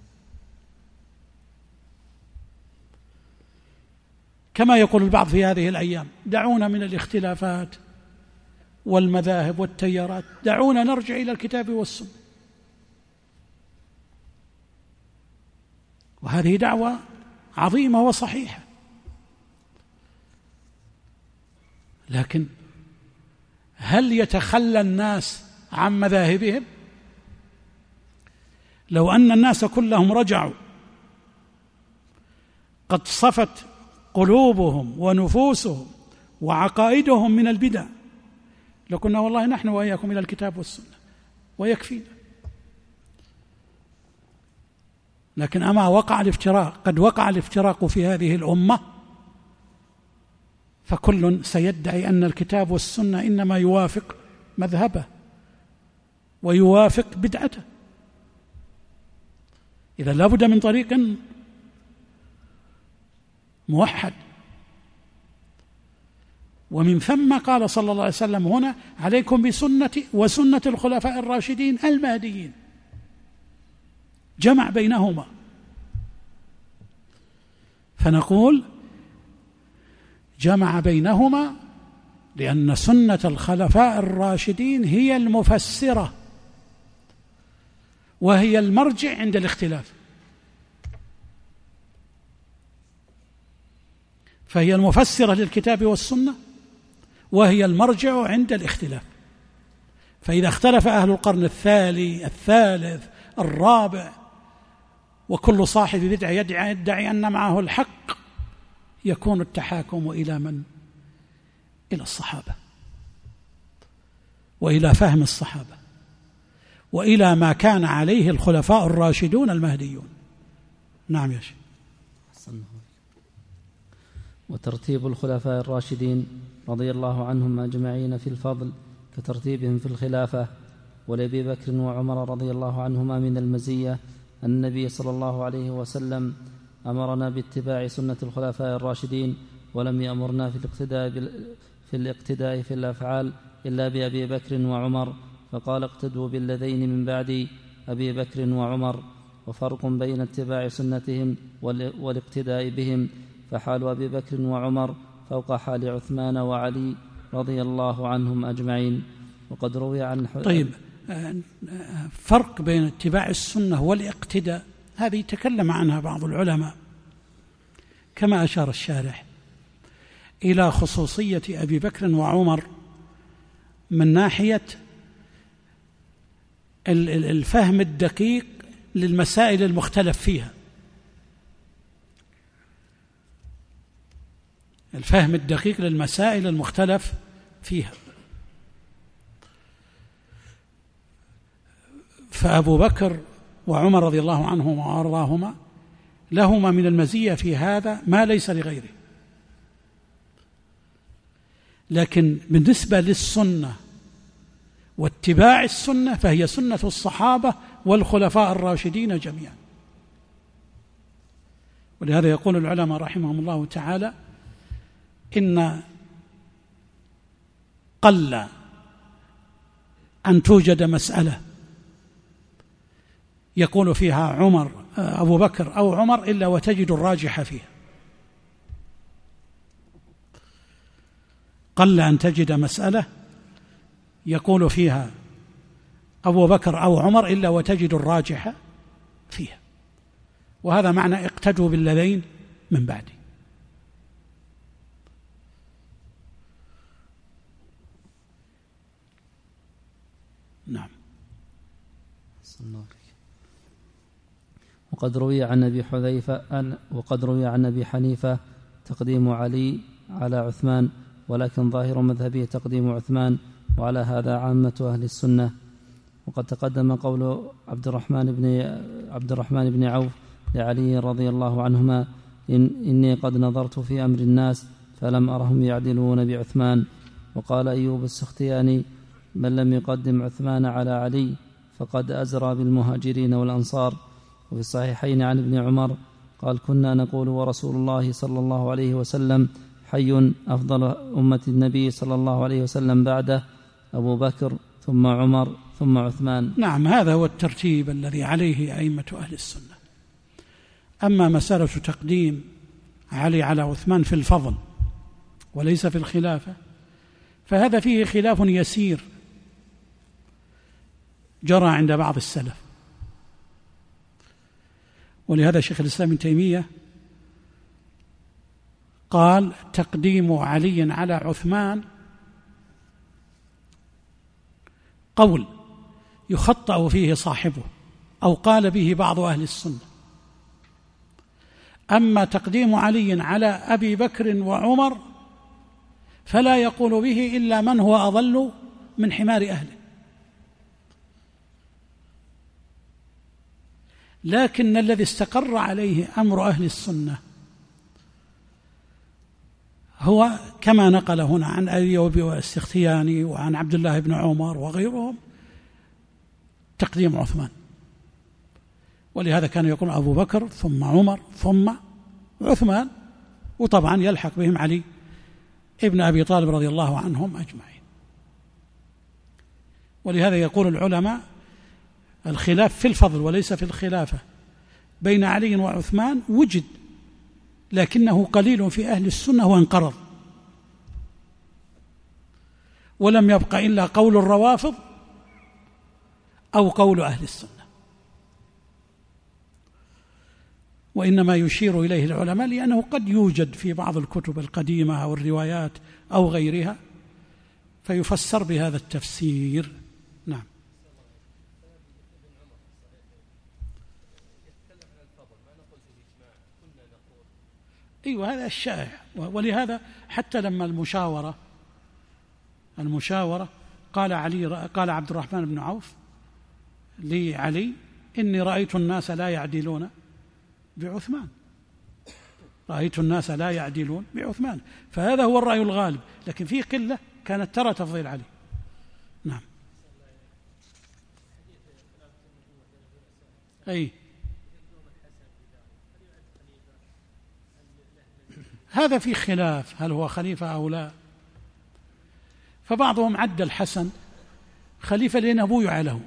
كما يقول البعض في هذه الأيام: دعونا من الاختلافات والمذاهب والتيارات، دعونا نرجع إلى الكتاب والسنة. وهذه دعوة عظيمة وصحيحة، لكن هل يتخلى الناس عن مذاهبهم؟ لو أن الناس كلهم رجعوا قد صفت قلوبهم ونفوسهم وعقائدهم من البدع، لكنا والله نحن وإياكم إلى الكتاب والسنة ويكفينا. لكن أما وقع الافتراق، قد وقع الافتراق في هذه الأمة، فكل سيدعي أن الكتاب والسنة إنما يوافق مذهبه ويوافق بدعته. إذا لابد من طريق موحد. ومن ثم قال صلى الله عليه وسلم هنا: عليكم بسنتي وسنة الخلفاء الراشدين المهديين، جمع بينهما. فنقول جمع بينهما لأن سنة الخلفاء الراشدين هي المفسرة وهي المرجع عند الاختلاف، فهي المفسرة للكتاب والسنة وهي المرجع عند الاختلاف. فإذا اختلف أهل القرن الثاني الثالث الرابع وكل صاحب بدعة يدعي أن معه الحق، يكون التحاكم إلى من؟ إلى الصحابة، وإلى فهم الصحابة، وإلى ما كان عليه الخلفاء الراشدون المهديون. نعم يا شيخ. وترتيب الخلفاء الراشدين رضي الله عنهم أجمعين في الفضل كترتيبهم في الخلافة. ولأبي بكر وعمر رضي الله عنهما من المزية أن النبي صلى الله عليه وسلم أمرنا باتباع سنة الخلفاء الراشدين، ولم يأمرنا في الاقتداء في الأفعال إلا بأبي بكر وعمر، فقال اقتدوا بالذين من بعد أبي بكر وعمر. وفرق بين اتباع سنتهم والاقتداء بهم، فحال أبي بكر وعمر فوق حال عثمان وعلي رضي الله عنهم أجمعين. وقد روي عن طيب، فرق بين اتباع السنة والاقتداء هذه تكلم عنها بعض العلماء، كما أشار الشارح إلى خصوصية أبي بكر وعمر من ناحية الفهم الدقيق للمسائل المختلف فيها، الفهم الدقيق للمسائل المختلف فيها. فأبو بكر وعمر رضي الله عنهما وأرضاهما لهما من المزية في هذا ما ليس لغيره. لكن بالنسبة للسنة واتباع السنة فهي سنة الصحابة والخلفاء الراشدين جميعا. ولهذا يقول العلماء رحمهم الله تعالى إن قل أن توجد مسألة يقول فيها أبو بكر أو عمر إلا وتجد الراجح فيها. قل أن تجد مسألة يقول فيها أبو بكر أو عمر إلا وتجد الراجح فيها، وهذا معنى اقتدوا بالذين من بعدي. نعم. وقد روي عن أبي حنيفة تقديم علي على عثمان، ولكن ظاهر مذهبه تقديم عثمان، وعلى هذا عامة أهل السنة. وقد تقدم قول عبد الرحمن بن عوف لعلي رضي الله عنهما إني قد نظرت في أمر الناس فلم أرهم يعدلون بعثمان. وقال أيوب السختياني من لم يقدم عثمان على علي فقد أزرى بالمهاجرين والأنصار. وفي الصحيحين عن ابن عمر قال كنا نقول ورسول الله صلى الله عليه وسلم حي أفضل أمة النبي صلى الله عليه وسلم بعده أبو بكر ثم عمر ثم عثمان. نعم، هذا هو الترتيب الذي عليه أئمة أهل السنة. أما مسألة تقديم علي على عثمان في الفضل وليس في الخلافة فهذا فيه خلاف يسير جرى عند بعض السلف. ولهذا شيخ الإسلام ابن تيمية قال تقديم علي على عثمان قول يخطأ فيه صاحبه أو قال به بعض أهل السنة. أما تقديم علي على أبي بكر وعمر فلا يقول به إلا من هو أضل من حمار أهله. لكن الذي استقر عليه أمر أهل السنة هو كما نقل هنا عن أيوب والسختياني وعن عبد الله بن عمر وغيرهم تقديم عثمان. ولهذا كان يقول أبو بكر ثم عمر ثم عثمان، وطبعا يلحق بهم علي ابن أبي طالب رضي الله عنهم أجمعين. ولهذا يقول العلماء الخلاف في الفضل وليس في الخلافة بين علي وعثمان وجد، لكنه قليل في أهل السنة وانقرض، ولم يبق إلا قول الروافض أو قول أهل السنة. وإنما يشير إليه العلماء لأنه قد يوجد في بعض الكتب القديمة أو الروايات أو غيرها فيفسر بهذا التفسير. نعم. أيوة هذا الشائع. ولهذا حتى لما المشاورة قال عبد الرحمن بن عوف لعلي: إني رأيت الناس لا يعدلون بعثمان، رأيت الناس لا يعدلون بعثمان. فهذا هو الرأي الغالب، لكن في قلة كانت ترى تفضيل علي. نعم. أي هذا في خلاف هل هو خليفة أو لا. فبعضهم عد الحسن خليفة لأنه بويع له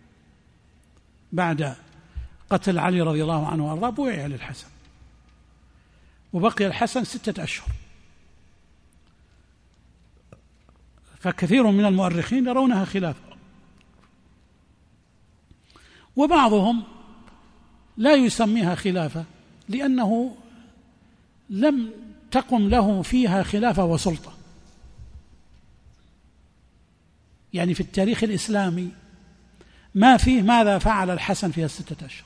بعد قتل علي رضي الله عنه وأرضاه، بويع للحسن وبقي الحسن 6 أشهر. فكثير من المؤرخين يرونها خلافة. وبعضهم لا يسميها خلافة لأنه لم تقم له فيها خلافة وسلطة. يعني في التاريخ الإسلامي ما فيه ماذا فعل الحسن فيها 6 أشهر.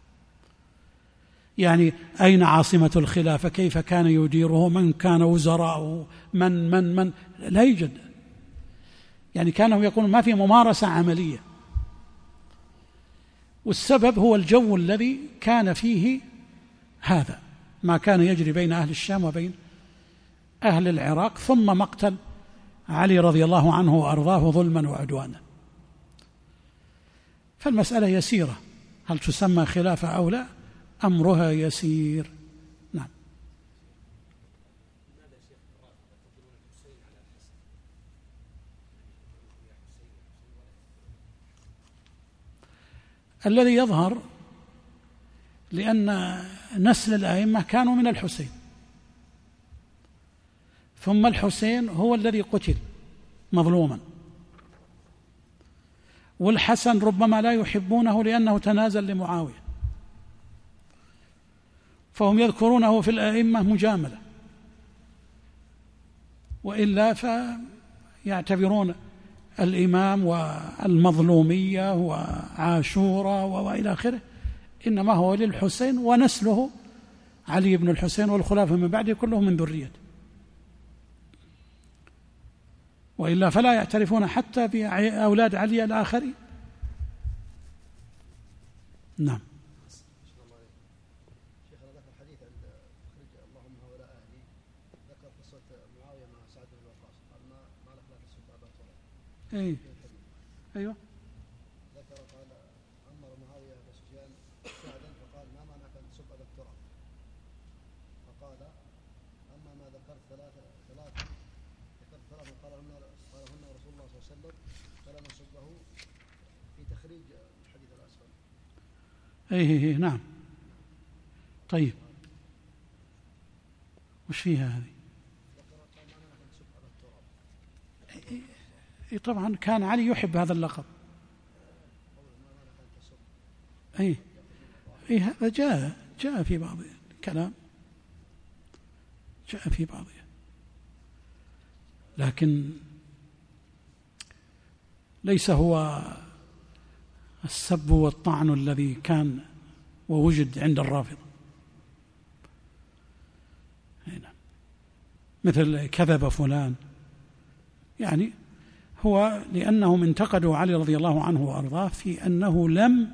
يعني أين عاصمة الخلافة، كيف كان يديره، من كان وزراءه، من لا يوجد. يعني كانوا يقولون ما في ممارسة عملية. والسبب هو الجو الذي كان فيه هذا ما كان يجري بين أهل الشام وبين أهل العراق، ثم مقتل علي رضي الله عنه وأرضاه ظلما وعدوانا. فالمسألة يسيرة، هل تسمى خلافة أو لا؟ أمرها يسير. نعم. الذي يظهر لأن نسل الأئمة كانوا من الحسين، ثم الحسين هو الذي قتل مظلوما، والحسن ربما لا يحبونه لأنه تنازل لمعاوية، فهم يذكرونه في الأئمة مجاملة، وإلا فيعتبرون الإمام والمظلومية وعاشورا وإلى آخره إنما هو للحسين، ونسله علي بن الحسين والخلافة من بعده كلهم من ذريته، وإلا فلا يعترفون حتى بأولاد علي الآخرين. نعم. أي أيوة. ذكر قال أمر معاوية بن سفيان سعدا فقال ما معناك أن تسب أبا التراب؟ فقال أما ما ذكرت ثلاثا قالهن رسول الله صلى الله عليه وسلم فلا نسبه في تخريج الحديث الأسفل. أي نعم. طيب وش فيها هذه؟ طبعا كان علي يحب هذا اللقب. أي هذا جاء في بعض الكلام، جاء في بعضه، لكن ليس هو السب والطعن الذي كان ووجد عند الرافضة. مثل كذب فلان، يعني هو لأنهم انتقدوا علي رضي الله عنه وأرضاه في أنه لم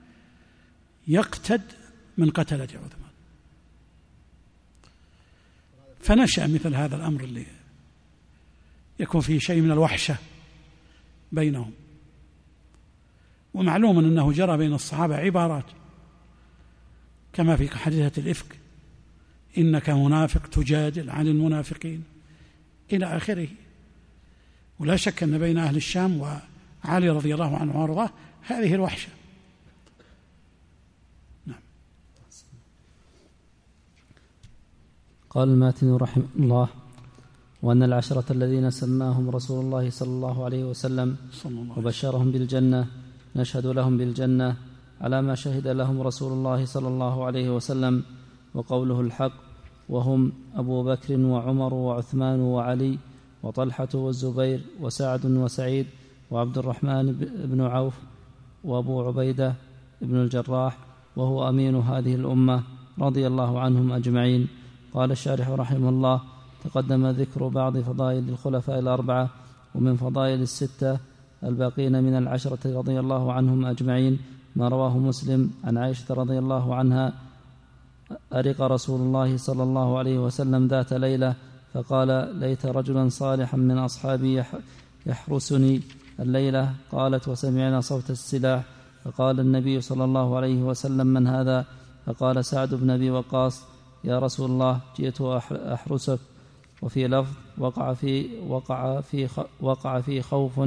يقتد من قتلة عثمان، فنشأ مثل هذا الأمر اللي يكون فيه شيء من الوحشة بينهم. ومعلوم أنه جرى بين الصحابة عبارات كما في حادثة الإفك: إنك منافق تجادل عن المنافقين إلى آخره. ولا شك أن بين أهل الشام وعلي رضي الله عنه وارضاه هذه الوحشة. نعم. قال الماتن رحمه الله: وأن العشرة الذين سماهم رسول الله صلى الله عليه وسلم وبشرهم بالجنة نشهد لهم بالجنة على ما شهد لهم رسول الله صلى الله عليه وسلم وقوله الحق، وهم أبو بكر وعمر وعثمان وعلي وطلحة والزبير وسعد وسعيد وعبد الرحمن بن عوف وأبو عبيدة بن الجراح، وهو أمين هذه الأمة رضي الله عنهم أجمعين. قال الشارح رحمه الله: تقدم ذكر بعض فضائل الخلفاء الأربعة، ومن فضائل الستة الباقين من العشرة رضي الله عنهم أجمعين ما رواه مسلم عن عائشة رضي الله عنها: أرق رسول الله صلى الله عليه وسلم ذات ليلة فقال: ليت رجلا صالحا من أصحابي يحرسني الليلة. قالت: وسمعنا صوت السلاح. فقال النبي صلى الله عليه وسلم: من هذا؟ فقال: سعد بن أبي وقاص. يا رسول الله، جئت أحرسك. وفي لفظ: وقع في خوف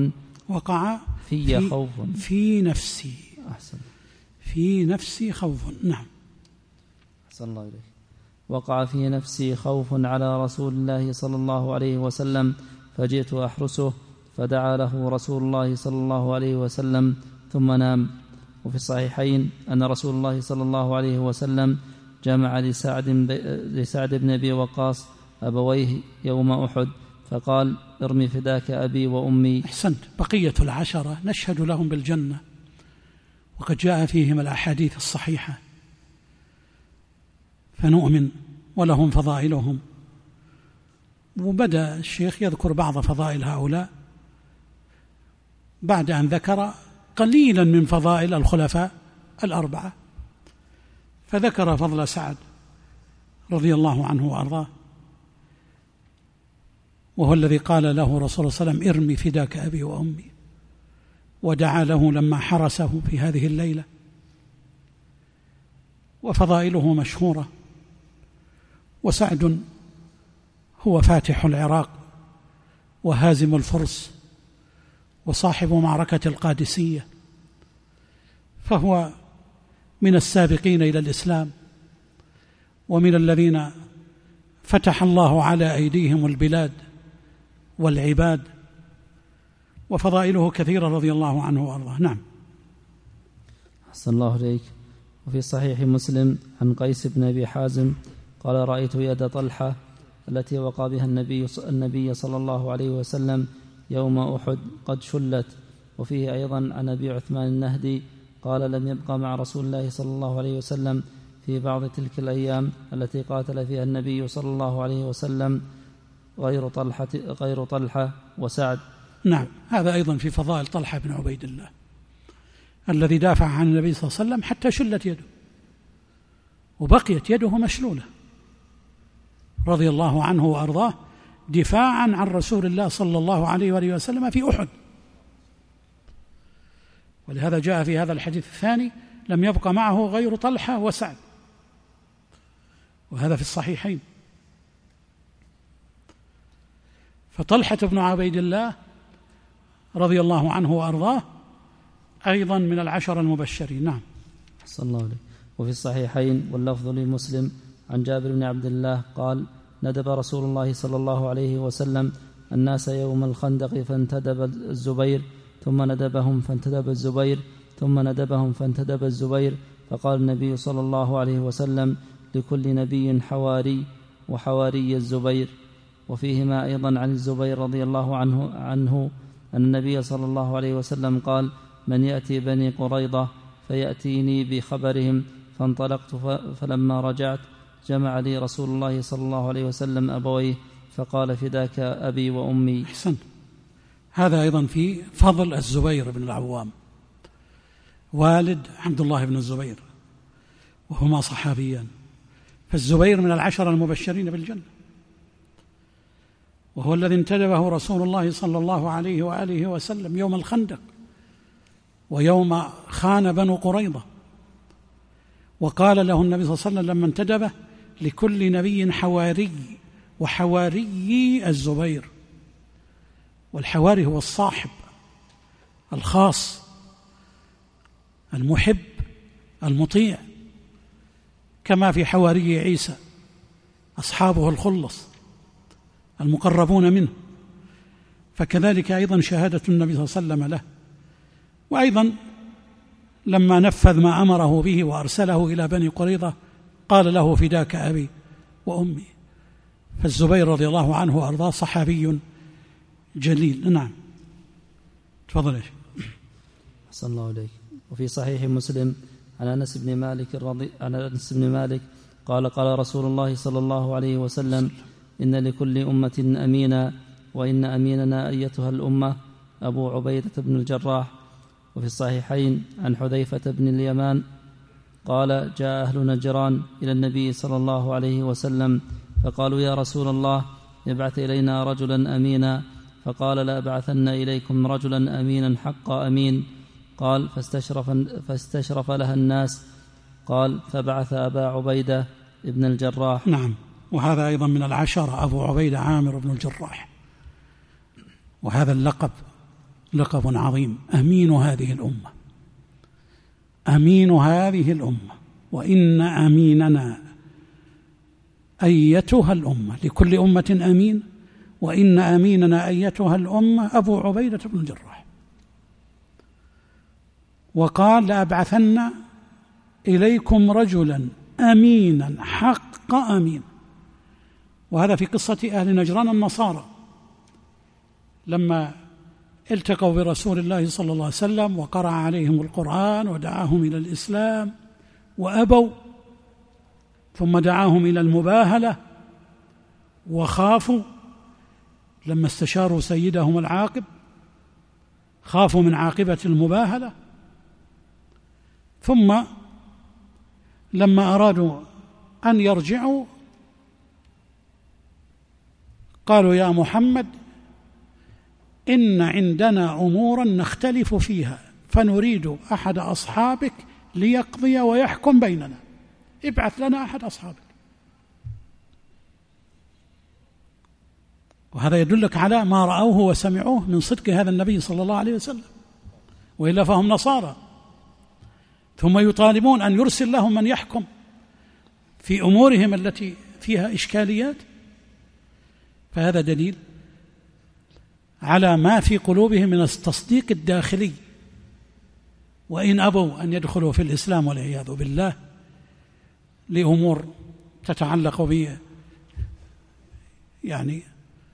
في نفسي. أحسن. في نفسي خوف. نعم. أحسن الله إليك. وقع في نفسي خوف على رسول الله صلى الله عليه وسلم، فجئت أحرسه، فدعا له رسول الله صلى الله عليه وسلم ثم نام. وفي الصحيحين أن رسول الله صلى الله عليه وسلم جمع لسعد بن أبي وقاص أبويه يوم أحد، فقال: ارمي فداك أبي وأمي. أحسنت. بقية العشرة نشهد لهم بالجنة، وقد جاء فيهم الأحاديث الصحيحة، فنؤمن ولهم فضائلهم. وبدأ الشيخ يذكر بعض فضائل هؤلاء بعد أن ذكر قليلا من فضائل الخلفاء الأربعة، فذكر فضل سعد رضي الله عنه وأرضاه، وهو الذي قال له رسول الله صلى الله عليه وسلم: ارمي فداك أبي وأمي، ودعا له لما حرسه في هذه الليلة. وفضائله مشهورة. وسعد هو فاتح العراق وهازم الفرس وصاحب معركة القادسية، فهو من السابقين إلى الإسلام، ومن الذين فتح الله على أيديهم البلاد والعباد، وفضائله كثيرة رضي الله عنه وأرضاه. نعم. أحسن الله إليك. وفي صحيح مسلم عن قيس بن أبي حازم قال: رأيت يد طلحة التي وقع بها النبي صلى الله عليه وسلم يوم أحد قد شلت. وفيه أيضا عن أبي عثمان النهدي قال: لم يبقى مع رسول الله صلى الله عليه وسلم في بعض تلك الأيام التي قاتل فيها النبي صلى الله عليه وسلم غير طلحة وسعد. نعم. هذا أيضا في فضائل طلحة بن عبيد الله الذي دافع عن النبي صلى الله عليه وسلم حتى شلت يده، وبقيت يده مشلولة رضي الله عنه وأرضاه، دفاعا عن رسول الله صلى الله عليه وآله وسلم في أحد. ولهذا جاء في هذا الحديث الثاني: لم يبق معه غير طلحة وسعد، وهذا في الصحيحين. فطلحة بن عبيد الله رضي الله عنه وأرضاه أيضا من العشر المبشرين. نعم. صلى الله عليه. وفي الصحيحين واللفظ لمسلم عن جابر بن عبد الله قال: ندب رسول الله صلى الله عليه وسلم الناس يوم الخندق فانتدب الزبير، ثم ندبهم فانتدب الزبير، ثم ندبهم فانتدب الزبير، فقال النبي صلى الله عليه وسلم: لكل نبي حواري، وحواري الزبير. وفيهما أيضا عن الزبير رضي الله عنه أن النبي صلى الله عليه وسلم قال: من يأتي بني قريظة فيأتيني بخبرهم. فانطلقت فلما رجعت جمع لي رسول الله صلى الله عليه وسلم أبويه، فقال: فداك أبي وأمي. أحسن. هذا أيضا في فضل الزبير بن العوام والد عبد الله بن الزبير، وهما صحابيان. فالزبير من العشر المبشرين بالجنة، وهو الذي انتدبه رسول الله صلى الله عليه وآله وسلم يوم الخندق ويوم خان بنو قريظة، وقال له النبي صلى الله عليه وسلم لما انتدبه: لكل نبي حواري، وحواري الزبير. والحواري هو الصاحب الخاص المحب المطيع، كما في حواري عيسى أصحابه الخلص المقربون منه، فكذلك أيضا شهادة النبي صلى الله عليه وسلم له. وأيضا لما نفذ ما أمره به وأرسله إلى بني قريظة قال له: فداك أبي وأمي. فالزبير رضي الله عنه وأرضاه صحابي جليل. نعم. تفضل. صلى الله عليه. وفي صحيح مسلم عن أنس بن مالك قال قال رسول الله صلى الله عليه وسلم إن لكل أمة أمينا وإن أميننا أيتها الأمة أبو عبيدة بن الجراح. وفي الصحيحين عن حذيفة بن اليمان قال جاء أهل نجران إلى النبي صلى الله عليه وسلم فقالوا يا رسول الله ابعث إلينا رجلا أمينا، فقال لأبعثن إليكم رجلا أمينا حق أمين. قال فاستشرف لها الناس. قال فبعث أبا عبيدة ابن الجراح. نعم، وهذا أيضا من العشرة أبو عبيدة عامر بن الجراح، وهذا اللقب لقب عظيم، أمين هذه الأمة، أمين هذه الأمة، وإن أميننا أيتها الأمة، لكل أمة أمين، وإن أميننا أيتها الأمة أبو عبيدة بن الجراح. وقال لأبعثن إليكم رجلا أمينا حق أمين. وهذا في قصة أهل نجران النصارى لما التقوا برسول الله صلى الله عليه وسلم وقرأ عليهم القرآن ودعاهم إلى الإسلام وأبوا، ثم دعاهم إلى المباهلة وخافوا لما استشاروا سيدهم العاقب، خافوا من عاقبة المباهلة. ثم لما أرادوا أن يرجعوا قالوا يا محمد إن عندنا أمورا نختلف فيها فنريد أحد أصحابك ليقضي ويحكم بيننا، ابعث لنا أحد أصحابك. وهذا يدلك على ما رأوه وسمعوه من صدق هذا النبي صلى الله عليه وسلم، وإلا فهم نصارى، ثم يطالبون أن يرسل لهم من يحكم في أمورهم التي فيها إشكاليات. فهذا دليل على ما في قلوبهم من التصديق الداخلي، وإن أبوا أن يدخلوا في الإسلام والعياذ بالله لأمور تتعلق به يعني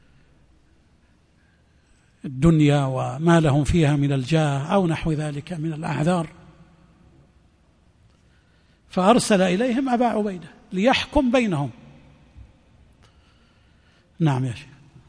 الدنيا وما لهم فيها من الجاه أو نحو ذلك من الأعذار. فأرسل إليهم أبا عبيدة ليحكم بينهم. نعم يا شيخ.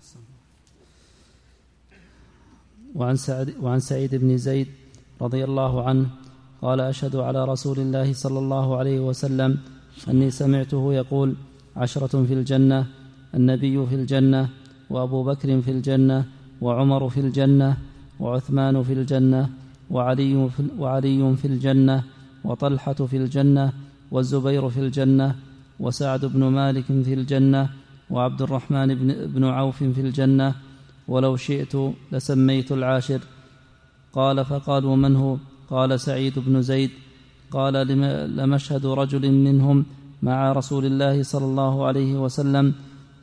وعن سعيد بن زيد رضي الله عنه قال أشهد على رسول الله صلى الله عليه وسلم أني سمعته يقول 10 في الجنة، النبي في الجنة، وأبو بكر في الجنة، وعمر في الجنة، وعثمان في الجنة، وعلي في الجنة، وطلحة في الجنة، والزبير في الجنة، وسعد بن مالك في الجنة، وعبد الرحمن بن عوف في الجنة، ولو شئت لسميت العاشر. قال فقالوا من هو؟ قال سعيد بن زيد. قال لمشهد رجل منهم مع رسول الله صلى الله عليه وسلم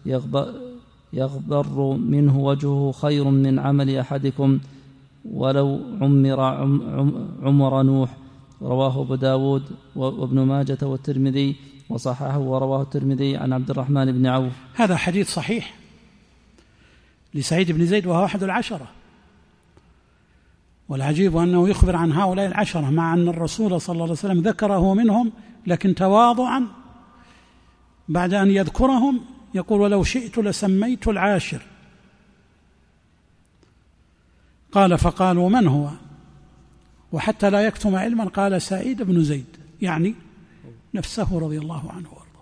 يغبر منه وجهه خير من عمل أحدكم ولو عمر نوح. رواه أبو داود وابن ماجة والترمذي وصححه، ورواه الترمذي عن عبد الرحمن بن عوف. هذا حديث صحيح لسعيد بن زيد وهو أحد العشرة، والعجيب أنه يخبر عن هؤلاء العشرة مع أن الرسول صلى الله عليه وسلم ذكره منهم، لكن تواضعا بعد أن يذكرهم يقول ولو شئت لسميت العاشر. قال فقالوا من هو؟ وحتى لا يكتم علما قال سعيد بن زيد، يعني نفسه رضي الله عنه وارضاه،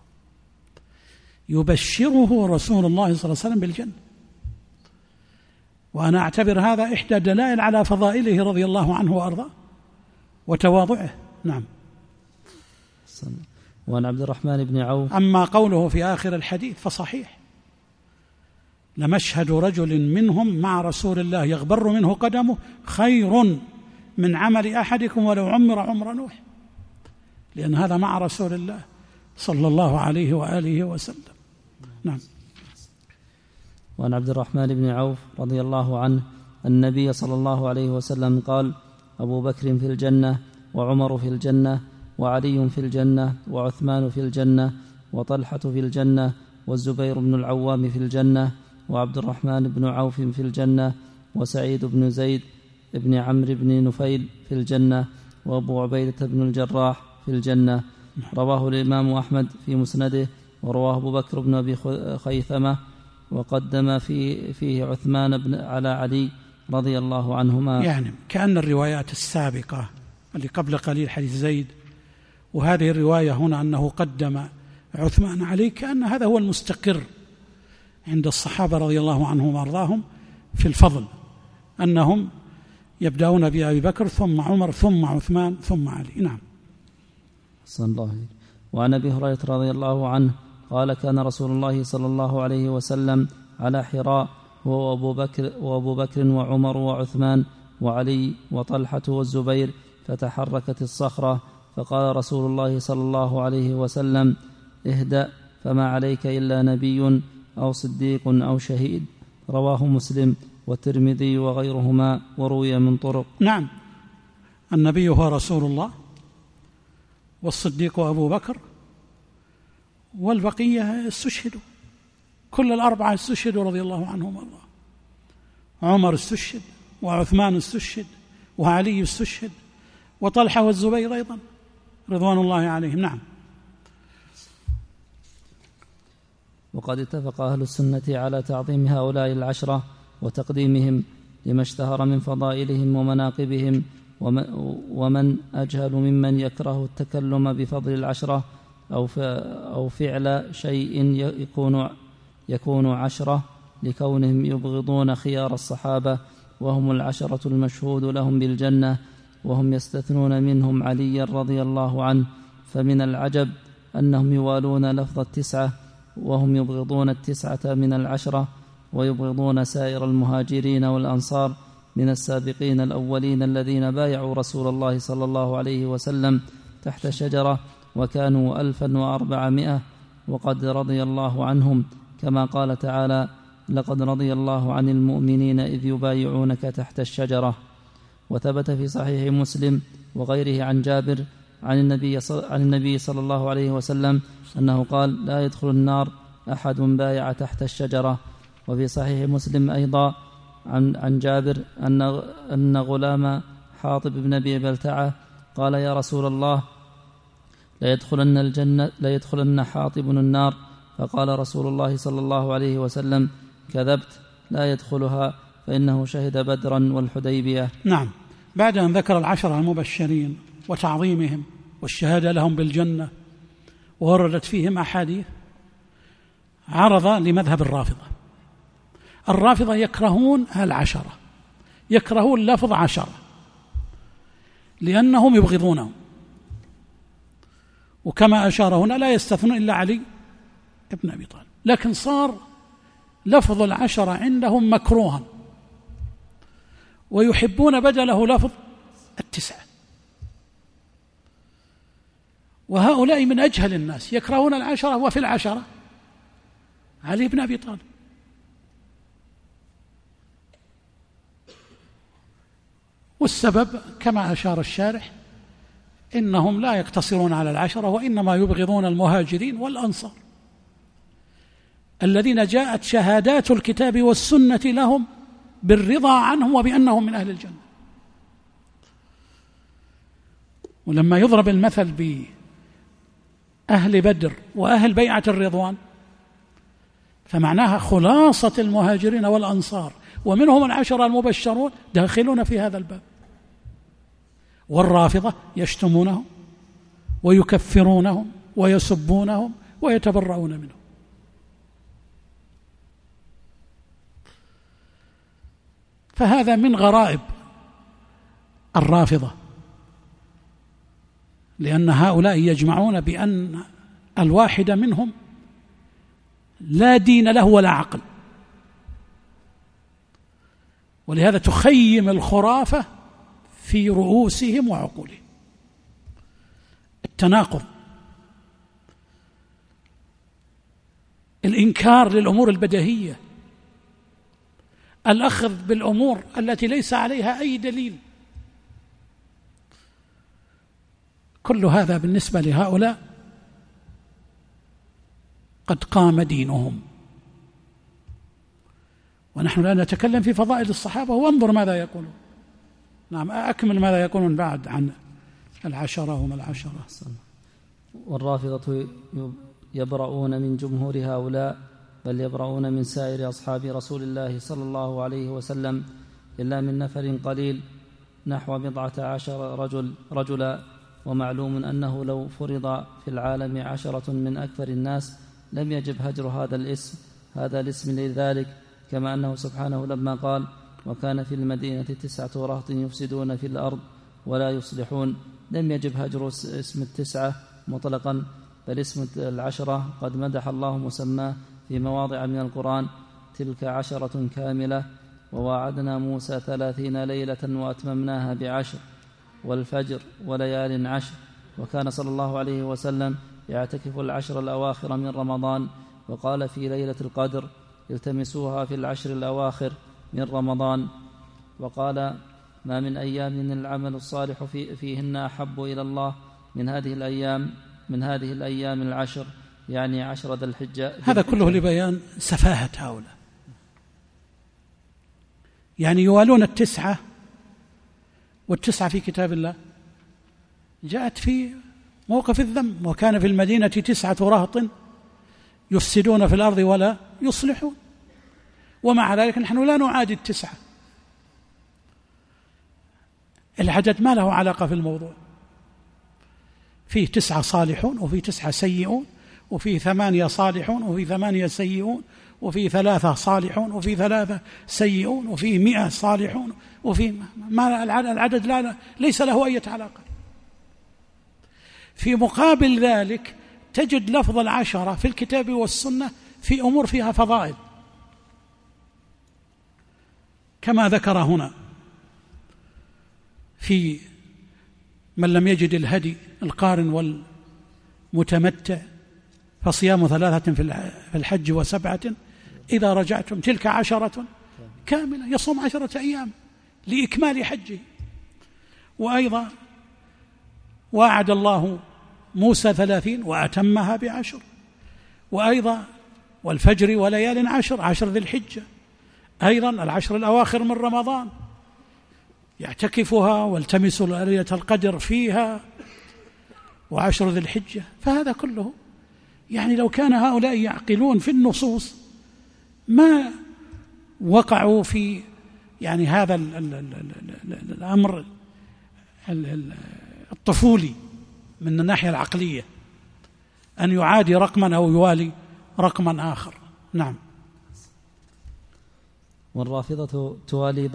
يبشره رسول الله صلى الله عليه وسلم بالجنة. وأنا أعتبر هذا إحدى دلائل على فضائله رضي الله عنه وأرضاه وتواضعه. نعم. وعن عبد الرحمن بن عوف. أما قوله في آخر الحديث فصحيح، لمشهد رجل منهم مع رسول الله يغبر منه قدمه خير من عمل أحدكم ولو عمر نوح، لأن هذا مع رسول الله صلى الله عليه وآله وسلم. نعم. وعن عبد الرحمن بن عوف رضي الله عنه النبي صلى الله عليه وسلم قال أبو بكر في الجنة، وعمر في الجنة، وعلي في الجنة، وعثمان في الجنة، وطلحة في الجنة، والزبير بن العوام في الجنة، وعبد الرحمن بن عوف في الجنة، وسعيد بن زيد بن عمرو بن نفيل في الجنة، وأبو عبيدة بن الجراح في الجنة. رواه الإمام أحمد في مسنده، ورواه أبو بكر بن أبي خيثمة، وقدم فيه عثمان بن على علي رضي الله عنهما. يعني كأن الروايات السابقة اللي قبل قليل حديث زيد، وهذه الرواية هنا أنه قدم عثمان علي، كأن هذا هو المستقر عند الصحابة رضي الله عنهم وأرضاهم في الفضل، أنهم يبدأون بأبي بكر ثم عمر ثم عثمان ثم علي. نعم. صلى الله عليه. وعن أبي هريرة رضي الله عنه قال: كان رسول الله صلى الله عليه وسلم على حراء هو وأبو بكر وعمر وعثمان وعلي وطلحة والزبير، فتحركت الصخرة، فقال رسول الله صلى الله عليه وسلم: اهدأ، فما عليك إلا نبي أو صديق أو شهيد. رواه مسلم والترمذي وغيرهما، وروي من طرق. نعم، النبي هو رسول الله، والصديق أبو بكر، والبقية استشهدوا، كل الأربعة استشهدوا رضي الله عنهم وارضاهم. عمر استشهد، وعثمان استشهد، وعلي استشهد، وطلحة والزبير أيضا رضوان الله عليهم. نعم. وقد اتفق أهل السنة على تعظيم هؤلاء العشرة وتقديمهم لما اشتهر من فضائلهم ومناقبهم، ومن أجهل ممن يكره التكلم بفضل العشرة أو فعل شيء يكون عشرة، لكونهم يبغضون خيار الصحابة، وهم العشرة المشهود لهم بالجنة، وهم يستثنون منهم عليا رضي الله عنه. فمن العجب أنهم يوالون لفظ التسعة، وهم يبغضون 9 من العشرة، ويبغضون سائر المهاجرين والأنصار من السابقين الأولين الذين بايعوا رسول الله صلى الله عليه وسلم تحت شجرة، وكانوا 1400، وقد رضي الله عنهم، كما قال تعالى: لقد رضي الله عن المؤمنين إذ يبايعونك تحت الشجرة. وثبت في صحيح مسلم وغيره عن جابر عن النبي صلى الله عليه وسلم أنه قال: لا يدخل النار أحد بايع تحت الشجرة. وفي صحيح مسلم أيضا عن جابر أن غلام حاطب بن أبي بلتعة قال: يا رسول الله، لا يدخلن حاطب النار. فقال رسول الله صلى الله عليه وسلم: كذبت، لا يدخلها، فإنه شهد بدرا والحديبية. نعم. بعد أن ذكر العشرة المبشرين وتعظيمهم والشهادة لهم بالجنة، ووردت فيهم أحاديث، عرض لمذهب الرافضة يكرهون العشرة، يكرهون لفظ عشرة لأنهم يبغضونهم، وكما أشار هنا لا يستثنون إلا علي ابن أبي طالب، لكن صار لفظ العشرة عندهم مكروها، ويحبون بدله لفظ 9. وهؤلاء من أجهل الناس، يكرهون العشرة، وفي العشرة علي بن أبي طالب. والسبب كما أشار الشارح إنهم لا يقتصرون على العشرة، وإنما يبغضون المهاجرين والأنصار الذين جاءت شهادات الكتاب والسنة لهم بالرضا عنهم وبأنهم من أهل الجنة. ولما يضرب المثل بأهل بدر وأهل بيعة الرضوان، فمعناها خلاصة المهاجرين والأنصار، ومنهم العشرة المبشرون داخلون في هذا الباب. والرافضة يشتمونهم ويكفرونهم ويسبونهم ويتبرؤون منهم. فهذا من غرائب الرافضة، لأن هؤلاء يجمعون بأن الواحد منهم لا دين له ولا عقل، ولهذا تخيم الخرافة في رؤوسهم وعقولهم. التناقض، الإنكار للأمور البديهية، الأخذ بالأمور التي ليس عليها أي دليل، كل هذا بالنسبة لهؤلاء قد قام دينهم. ونحن لا نتكلم في فضائل الصحابة، وانظر ماذا يقولون. نعم، أكمل ماذا يقولون بعد عن العشرة وما العشرة. والرافضة يبرؤون من جمهور هؤلاء، بل يبرؤون من سائر أصحاب رسول الله صلى الله عليه وسلم إلا من نفر قليل نحو 12 رجلا. ومعلوم أنه لو فرض في العالم 10 من أكثر الناس لم يجب هجر هذا الاسم لذلك، كما أنه سبحانه لما قال: وكان في المدينة 9 رهط يفسدون في الأرض ولا يصلحون، لم يجب هجر اسم 9 مطلقا، بل اسم 10 قد مدح الله مسماه في مواضع من القرآن: تلك 10 كاملة، وواعدنا موسى 30 ليلة وأتممناها ب10، والفجر وليال 10. وكان صلى الله عليه وسلم يعتكف 10 الأواخر من رمضان، وقال في ليلة القدر: التمسوها في 10 الأواخر من رمضان. وقال: ما من أيام العمل الصالح فيهن أحب إلى الله من هذه الأيام 10، يعني 10 ذي الحجة. هذا كله لبيان سفاهة هؤلاء، يعني يوالون 9، وال9 في كتاب الله جاءت في موقف الذم: وكان في المدينة 9 رهط يفسدون في الأرض ولا يصلحون. ومع ذلك نحن لا نعادي 9، العدد ما له علاقة في الموضوع، فيه 9 صالحون، وفيه 9 سيئون، وفيه 8 صالحون، وفيه 8 سيئون، وفيه 3 صالحون، وفيه 3 سيئون، وفيه 100 صالحون، وفيه ما العدد ليس له أي علاقة. في مقابل ذلك تجد لفظ 10 في الكتاب والسنة في أمور فيها فضائل، كما ذكر هنا في من لم يجد الهدي القارن والمتمتع فصيام 3 في الحج و7 إذا رجعتم، تلك 10 كاملة، يصوم 10 أيام لإكمال حجه. وأيضا وعد الله موسى 30 وأتمها ب10. وأيضا والفجر وليال 10 ذي الحجة، أيضا 10 الأواخر من رمضان يعتكفها والتمس ليلة القدر فيها، و10 ذي الحجة. فهذا كله يعني لو كان هؤلاء يعقلون في النصوص ما وقعوا في يعني هذا الأمر الطفولي من الناحية العقلية، أن يعادي رقما أو يوالي رقما آخر. نعم. والرافضة توالي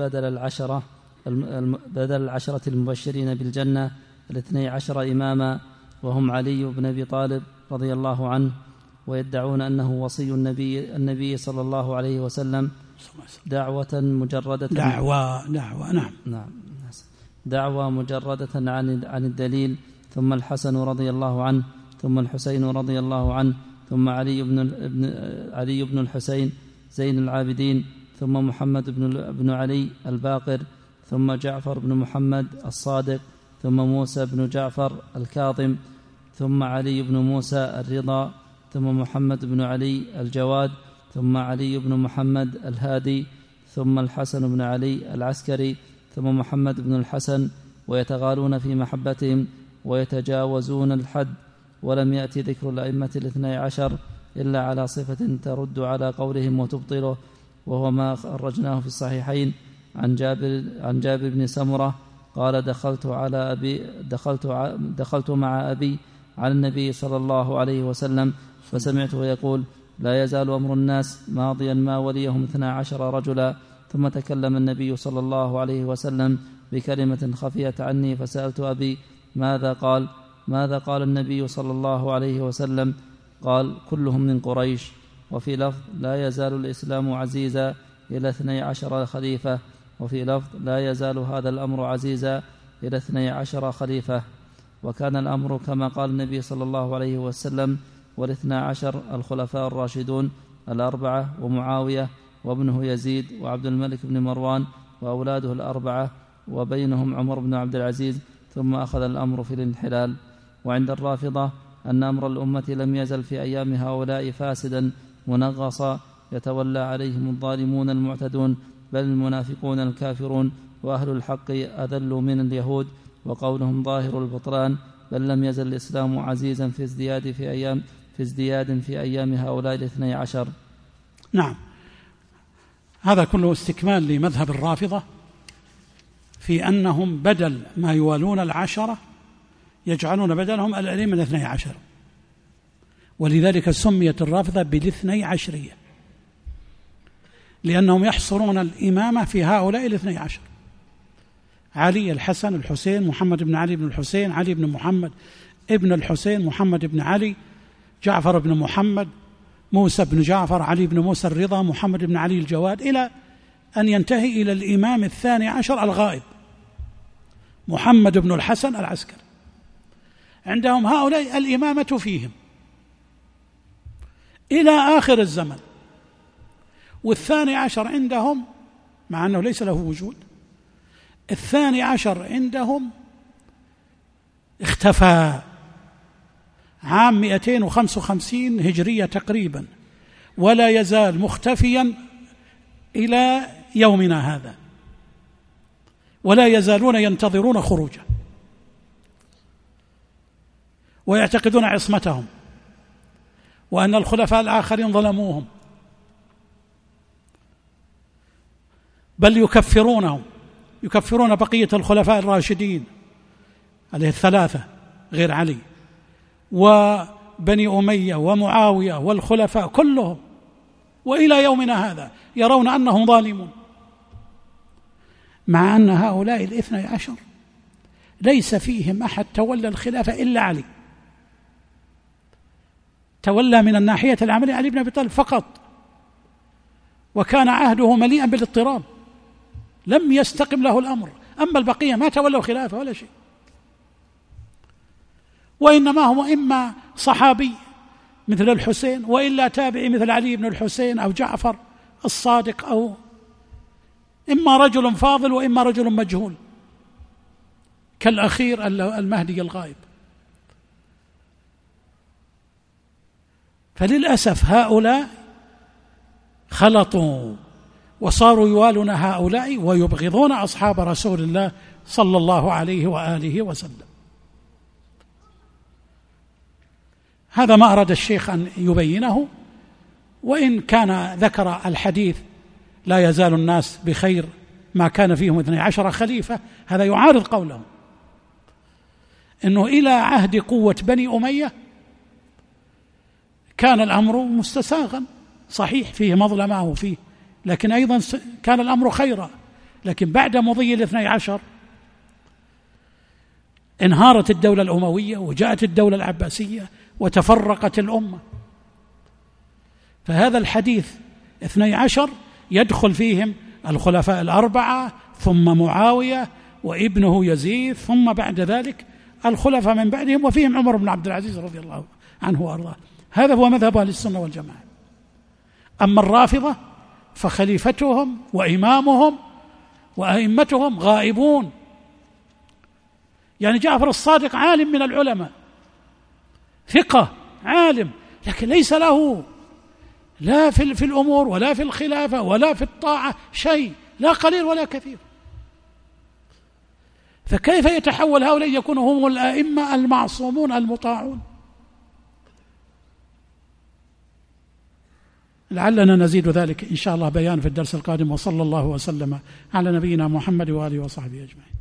بدل 10 المبشرين بالجنة 12 إماما، وهم علي بن أبي طالب رضي الله عنه، ويدعون أنه وصي النبي صلى الله عليه وسلم دعوة مجردة دعوة مجردة عن الدليل. ثم الحسن رضي الله عنه، ثم الحسين رضي الله عنه، ثم علي بن الحسين زين العابدين، ثم محمد بن علي الباقر، ثم جعفر بن محمد الصادق، ثم موسى بن جعفر الكاظم، ثم علي بن موسى الرضا، ثم محمد بن علي الجواد، ثم علي بن محمد الهادي، ثم الحسن بن علي العسكري، ثم محمد بن الحسن، ويتغالون في محبتهم ويتجاوزون الحد. ولم يأتي ذكر الأئمة 12 إلا على صفة ترد على قولهم وتبطله، وهو ما خرجناه في الصحيحين عن جابر بن سمرة قال: دخلت مع أبي على النبي صلى الله عليه وسلم فسمعته يقول: لا يزال أمر الناس ماضيا ما وليهم 12 رجلا. ثم تكلم النبي صلى الله عليه وسلم بكلمة خفيت عني، فسألت أبي: ماذا قال النبي صلى الله عليه وسلم؟ قال: كلهم من قريش. وفي لفظ: لا يزال الإسلام عزيزا إلى 12 خليفة. وفي لفظ: لا يزال هذا الأمر عزيزا إلى 12 خليفة. وكان الأمر كما قال النبي صلى الله عليه وسلم: 12 الخلفاء الراشدون 4، ومعاوية وابنه يزيد وعبد الملك بن مروان وأولاده 4، وبينهم عمر بن عبد العزيز. ثم أخذ الأمر في الانحلال. وعند الرافضة أن أمر الأمة لم يزل في أيام هؤلاء فاسدا منغصا، يتولى عليهم الظالمون المعتدون، بل المنافقون الكافرون، وأهل الحق أذل من اليهود، وقولهم ظاهر البطلان، بل لم يزل الإسلام عزيزا في ازدياد في أيام هؤلاء 12. نعم، هذا كله استكمال لمذهب الرافضة في أنهم بدل ما يوالون 10 يجعلون بدلهم الأئمة 12، ولذلك سميت الرافضة بال12، لأنهم يحصرون الإمامة في هؤلاء 12: علي، الحسن، الحسين، محمد بن علي بن الحسين، علي بن محمد ابن الحسين، محمد بن علي، جعفر بن محمد، موسى بن جعفر، علي بن موسى الرضا، محمد بن علي الجواد، إلى أن ينتهي إلى الإمام 12 الغائب محمد بن الحسن العسكري. عندهم هؤلاء الإمامة فيهم إلى آخر الزمن، 12 عندهم مع أنه ليس له وجود، 12 عندهم اختفى عام 255 هجرية تقريبا، ولا يزال مختفيا إلى يومنا هذا، ولا يزالون ينتظرون خروجه ويعتقدون عصمتهم، وأن الخلفاء الآخرين ظلموهم، بل يكفرون بقية الخلفاء الراشدين عليه الثلاثة غير علي، وبني أمية ومعاوية والخلفاء كلهم، وإلى يومنا هذا يرون أنهم ظالمون، مع أن هؤلاء 12 ليس فيهم أحد تولى الخلافة إلا علي، تولى من الناحية العملية علي بن أبي طالب فقط، وكان عهده مليئا بالاضطراب، لم يستقم له الأمر. أما البقية ما تولوا خلافة ولا شيء، وإنما هم إما صحابي مثل الحسين، وإلا تابعي مثل علي بن الحسين أو جعفر الصادق، أو إما رجل فاضل وإما رجل مجهول كالأخير المهدي الغائب. فللأسف هؤلاء خلطوا وصاروا يوالون هؤلاء ويبغضون أصحاب رسول الله صلى الله عليه وآله وسلم. هذا ما أراد الشيخ أن يبينه، وإن كان ذكر الحديث لا يزال الناس بخير ما كان فيهم 12 خليفة، هذا يعارض قوله إنه إلى عهد قوة بني أمية كان الأمر مستساغا، صحيح فيه مظلمة وفيه، لكن أيضا كان الأمر خيرا. لكن بعد مضي 12 انهارت الدولة الأموية وجاءت الدولة العباسية وتفرقت الأمة. فهذا الحديث 12 يدخل فيهم الخلفاء الأربعة، ثم معاوية وابنه يزيد، ثم بعد ذلك الخلفاء من بعدهم، وفيهم عمر بن عبد العزيز رضي الله عنه وأرضاه. هذا هو مذهب أهل السنة والجماعة. أما الرافضة فخليفتهم وإمامهم وأئمتهم غائبون. يعني جعفر الصادق عالم من العلماء، ثقة، عالم، لكن ليس له لا في الأمور ولا في الخلافة ولا في الطاعة شيء، لا قليل ولا كثير. فكيف يتحول هؤلاء يكونوا هم الأئمة المعصومون المطاعون؟ لعلنا نزيد ذلك إن شاء الله بيان في الدرس القادم. وصلى الله وسلم على نبينا محمد وآله وصحبه أجمعين.